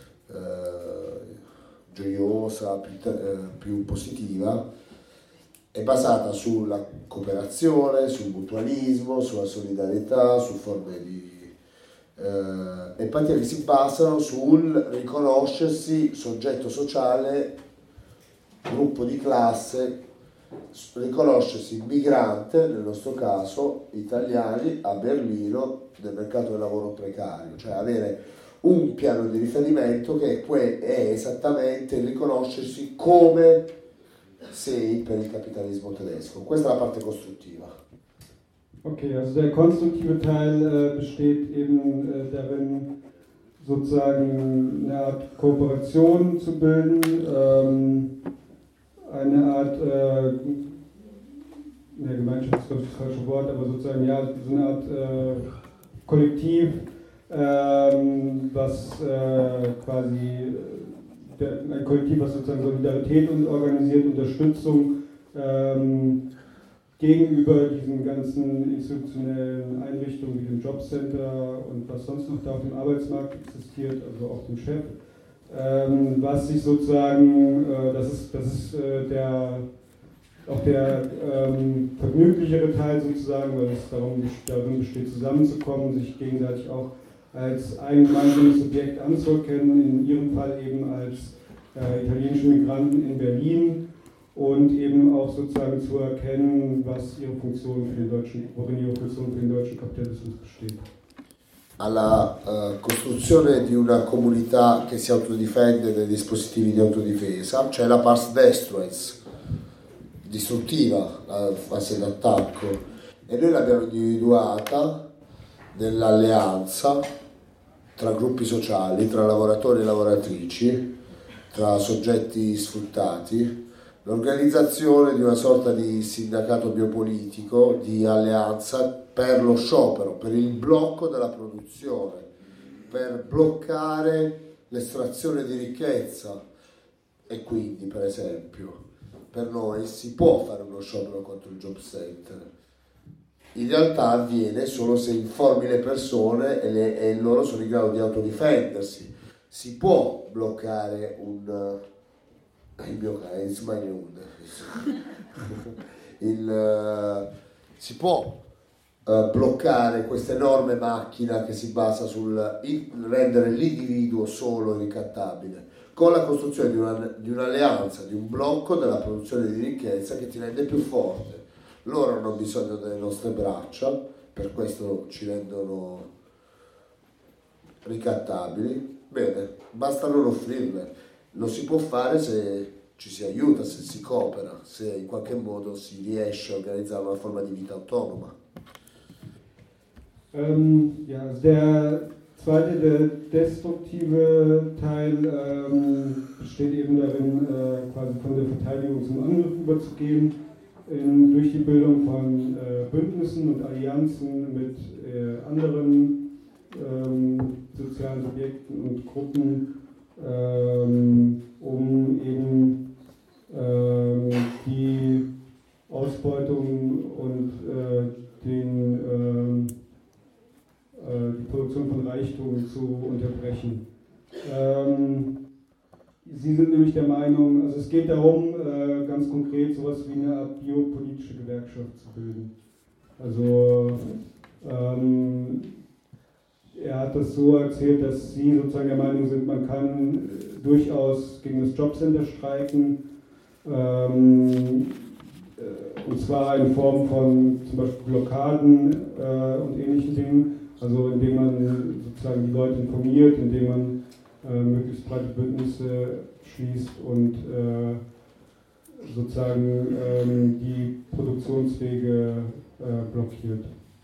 gioiosa, più positiva, è basata sulla cooperazione, sul mutualismo, sulla solidarietà, su forme di empatia che si basano sul riconoscersi soggetto sociale, gruppo di classe, riconoscersi migrante, nel nostro caso italiani a Berlino nel mercato del lavoro precario, cioè avere un piano di riferimento che è esattamente riconoscersi come sei per il capitalismo tedesco. Questa è la parte costruttiva. Okay, also der konstruktive Teil besteht eben darin, sozusagen eine Art Kooperation zu bilden, eine Art, Gemeinschaft ist glaube ich das falsche Wort, aber sozusagen ja, so eine Art Kollektiv, was quasi ein Kollektiv, was sozusagen Solidarität organisiert, Unterstützung gegenüber diesen ganzen institutionellen Einrichtungen wie dem Jobcenter und was sonst noch da auf dem Arbeitsmarkt existiert, also auch dem Chef. Was sich sozusagen, das ist auch der vergnüglichere Teil sozusagen, weil es darin besteht, zusammenzukommen, sich gegenseitig auch als ein gemeinsames Subjekt anzuerkennen, in Ihrem Fall eben als italienische Migranten in Berlin und eben auch sozusagen zu erkennen, was Ihre Funktion worin Ihre Funktion für den deutschen Kapitalismus besteht. Alla costruzione di una comunità che si autodifende dai dispositivi di autodifesa, c'è la pars destruens, distruttiva, la fase d'attacco, e noi l'abbiamo individuata nell'alleanza tra gruppi sociali, tra lavoratori e lavoratrici, tra soggetti sfruttati, l'organizzazione di una sorta di sindacato biopolitico, di alleanza per lo sciopero, per il blocco della produzione, per bloccare l'estrazione di ricchezza. E quindi, per esempio, per noi si può fare uno sciopero contro il job center. In realtà avviene solo se informi le persone e loro sono in grado di autodifendersi. Si può bloccare si può bloccare questa enorme macchina che si basa sul rendere l'individuo solo ricattabile, con la costruzione di un'alleanza, di un blocco della produzione di ricchezza che ti rende più forte. Loro hanno bisogno delle nostre braccia, per questo ci rendono ricattabili. Bene, basta non offrirle. Lo si può fare se ci si aiuta, se si coopera, se in qualche modo si riesce a organizzare una forma di vita autonoma. Ja, der zweite, der destruktive Teil besteht eben darin, quasi von der Verteidigung zum Angriff überzugehen, durch die Bildung von Bündnissen und Allianzen mit anderen sozialen Subjekten und Gruppen, um eben die Ausbeutung und die Produktion von Reichtum zu unterbrechen. Sie sind nämlich der Meinung, also es geht darum, ganz konkret sowas wie eine Art biopolitische Gewerkschaft zu bilden. Also er hat das so erzählt, dass Sie sozusagen der Meinung sind, man kann durchaus gegen das Jobcenter streiken, Und zwar in Form von zum Beispiel Blockaden und ähnlichen Dingen, also indem man sozusagen die Leute informiert, indem man möglichst breite Bündnisse schließt und sozusagen die Produktionswege blockiert.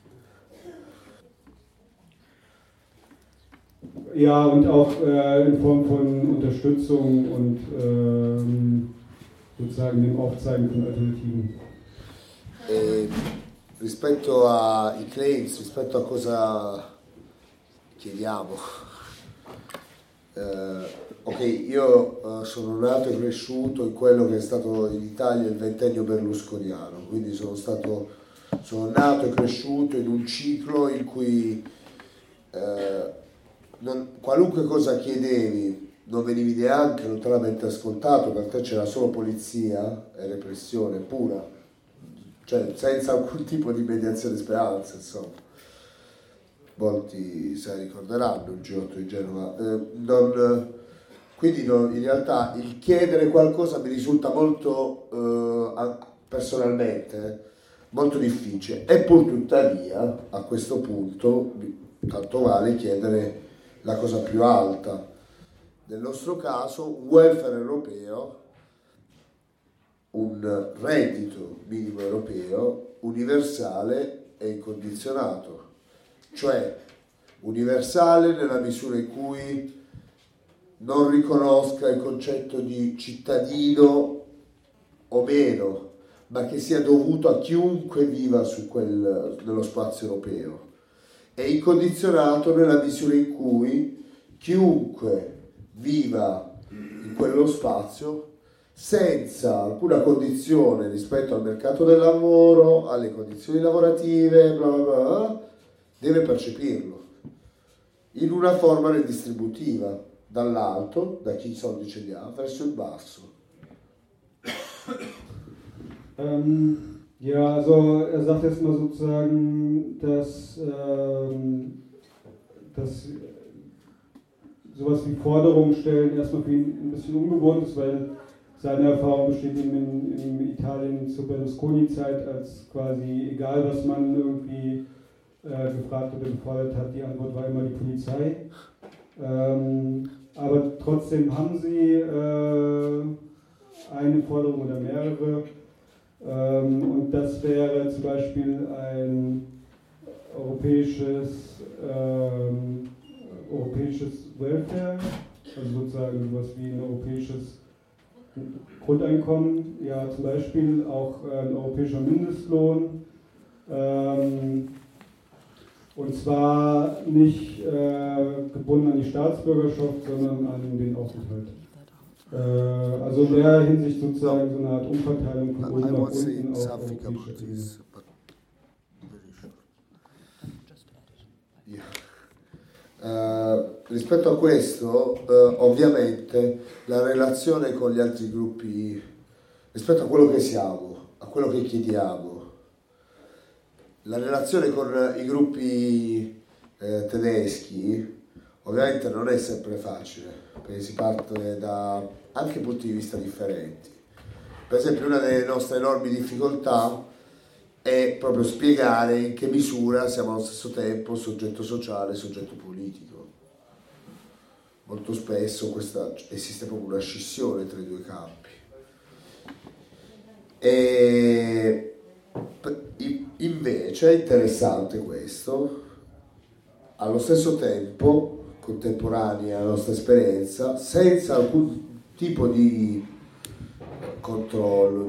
Ja, und auch in Form von Unterstützung und sozusagen dem Aufzeigen von Alternativen. Rispetto ai claims, rispetto a cosa chiediamo, ok, io sono nato e cresciuto in quello che è stato in Italia il ventennio berlusconiano, quindi sono nato e cresciuto in un ciclo in cui qualunque cosa chiedevi non venivi neanche lontanamente ascoltato, per te c'era solo polizia e repressione pura, cioè senza alcun tipo di mediazione e speranza, insomma. Molti se ne ricorderanno il G8 di Genova. Quindi in realtà il chiedere qualcosa mi risulta molto, personalmente, molto difficile. E pur tuttavia, a questo punto, tanto vale chiedere la cosa più alta. Nel nostro caso, un welfare europeo, un reddito minimo europeo, universale e incondizionato. Cioè universale nella misura in cui non riconosca il concetto di cittadino o meno, ma che sia dovuto a chiunque viva nello spazio europeo, e incondizionato nella misura in cui chiunque viva in quello spazio senza alcuna condizione rispetto al mercato del lavoro, alle condizioni lavorative, bla bla bla, deve percepirlo in una forma redistributiva, dall'alto, da chi i soldi ce li ha, verso il basso. Ja, also er sagt erstmal sozusagen, dass sowas wie Forderungen stellen erstmal für ihn ein bisschen ungewohnt ist, weil seine Erfahrung besteht in Italien zur Berlusconi-Zeit, als quasi egal was man irgendwie gefragt oder gefordert hat, die Antwort war immer die Polizei. Aber trotzdem haben sie eine Forderung oder mehrere. Und das wäre zum Beispiel ein europäisches Welfare, also sozusagen sowas wie ein europäisches Grundeinkommen, ja zum Beispiel auch ein europäischer Mindestlohn. Und zwar nicht gebunden an die Staatsbürgerschaft, sondern an den Aufenthalt. Also in der Hinsicht sozusagen so eine Art Umverteilung von oben nach unten auf europäischer Ebene. Rispetto a questo, ovviamente la relazione con gli altri gruppi, rispetto a quello che siamo, a quello che chiediamo, la relazione con i gruppi tedeschi ovviamente non è sempre facile, perché si parte da anche punti di vista differenti. Per esempio, una delle nostre enormi difficoltà è proprio spiegare in che misura siamo allo stesso tempo soggetto sociale e soggetto politico. Molto spesso esiste proprio una scissione tra i due campi. E invece è interessante questo, allo stesso tempo, contemporanea alla nostra esperienza, senza alcun tipo di controllo,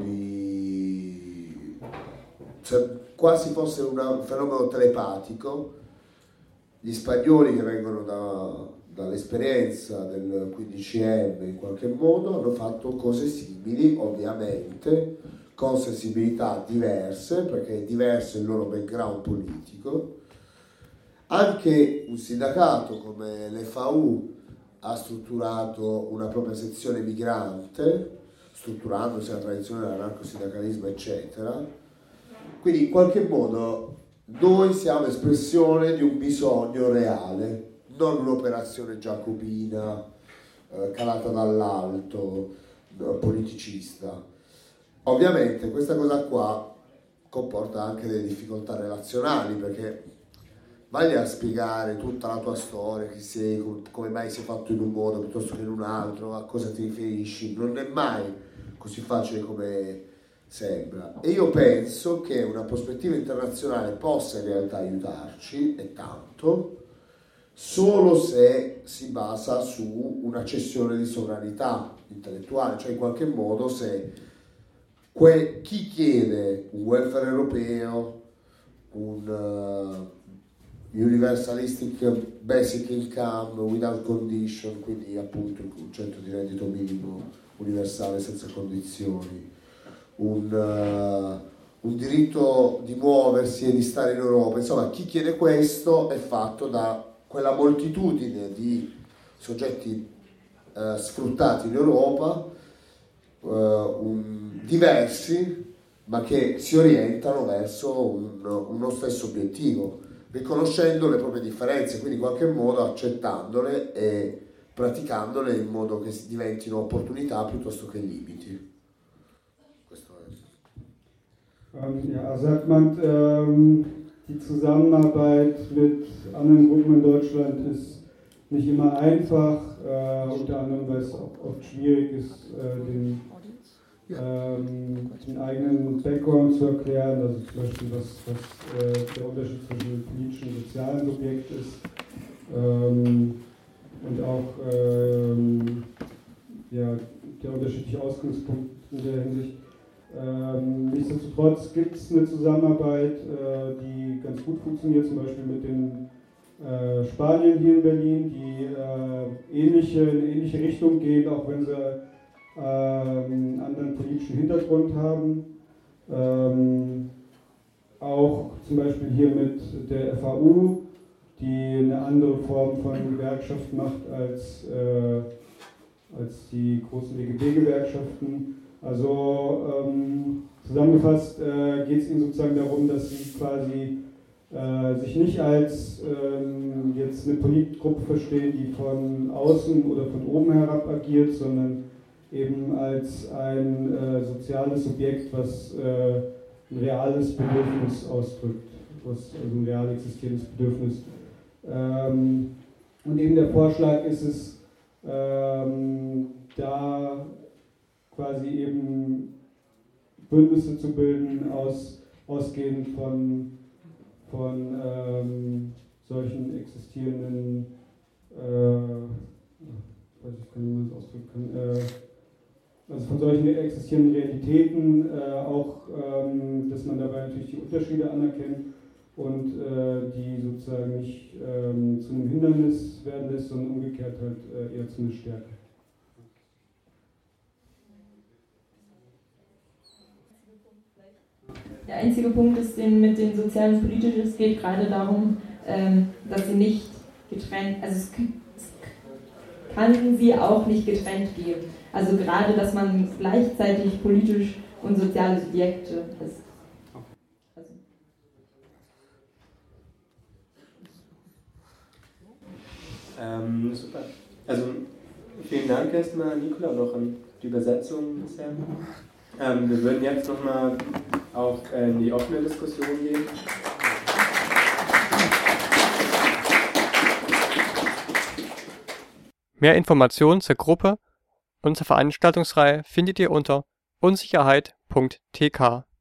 quasi fosse un fenomeno telepatico. Gli spagnoli che vengono dall'esperienza del 15M in qualche modo hanno fatto cose simili, ovviamente con sensibilità diverse, perché è diverso il loro background politico. Anche un sindacato come l'FAU ha strutturato una propria sezione migrante, strutturandosi la tradizione dell'anarcosindacalismo, eccetera. Quindi in qualche modo noi siamo espressione di un bisogno reale, non un'operazione giacobina calata dall'alto, politicista. Ovviamente questa cosa qua comporta anche delle difficoltà relazionali, perché vai a spiegare tutta la tua storia, chi sei, come mai sei fatto in un modo piuttosto che in un altro, a cosa ti riferisci, non è mai così facile come sembra. E io penso che una prospettiva internazionale possa in realtà aiutarci, e tanto, solo se si basa su una cessione di sovranità intellettuale, cioè in qualche modo se chi chiede un welfare europeo, un universalistic basic income without condition, quindi appunto il concetto di reddito minimo universale senza condizioni, un diritto di muoversi e di stare in Europa, insomma chi chiede questo è fatto da quella moltitudine di soggetti sfruttati in Europa, diversi, ma che si orientano verso uno stesso obiettivo, riconoscendo le proprie differenze, quindi in qualche modo accettandole e praticandole in modo che diventino opportunità piuttosto che limiti. Questo è. Ja, sagt man, die Zusammenarbeit mit anderen Gruppen in Deutschland ist nicht immer einfach, unter anderem, weil es auch oft schwierig ist, den eigenen Background zu erklären, also zum Beispiel was der Unterschied zwischen dem politischen und sozialen Subjekt ist, und auch der unterschiedliche Ausgangspunkt in der Hinsicht. Nichtsdestotrotz gibt es eine Zusammenarbeit, die ganz gut funktioniert, zum Beispiel mit den Spaniern hier in Berlin, die in eine ähnliche Richtung gehen, auch wenn sie einen anderen politischen Hintergrund haben. Auch zum Beispiel hier mit der FAU, die eine andere Form von Gewerkschaft macht als die großen DGB-Gewerkschaften. Also zusammengefasst geht es ihnen sozusagen darum, dass sie quasi sich nicht als jetzt eine Politgruppe verstehen, die von außen oder von oben herab agiert, sondern eben als ein soziales Subjekt, was ein reales Bedürfnis ausdrückt, also ein real existierendes Bedürfnis. Und eben der Vorschlag ist es, da quasi eben Bündnisse zu bilden, ausgehend von solchen existierenden, also von solchen existierenden Realitäten, auch, dass man dabei natürlich die Unterschiede anerkennt und die sozusagen nicht zu einem Hindernis werden lässt, sondern umgekehrt halt eher zu einer Stärke. Der einzige Punkt ist mit den sozialen und politischen, es geht gerade darum, dass sie nicht getrennt, also es kann sie auch nicht getrennt geben. Also gerade, dass man gleichzeitig politisch und soziale Subjekte ist. Super. Also vielen Dank erstmal, Nicola, noch an die Übersetzung bisher. Wir würden jetzt nochmal auch in die offene Diskussion gehen. Mehr Informationen zur Gruppe und zur Veranstaltungsreihe findet ihr unter unsicherheit.tk.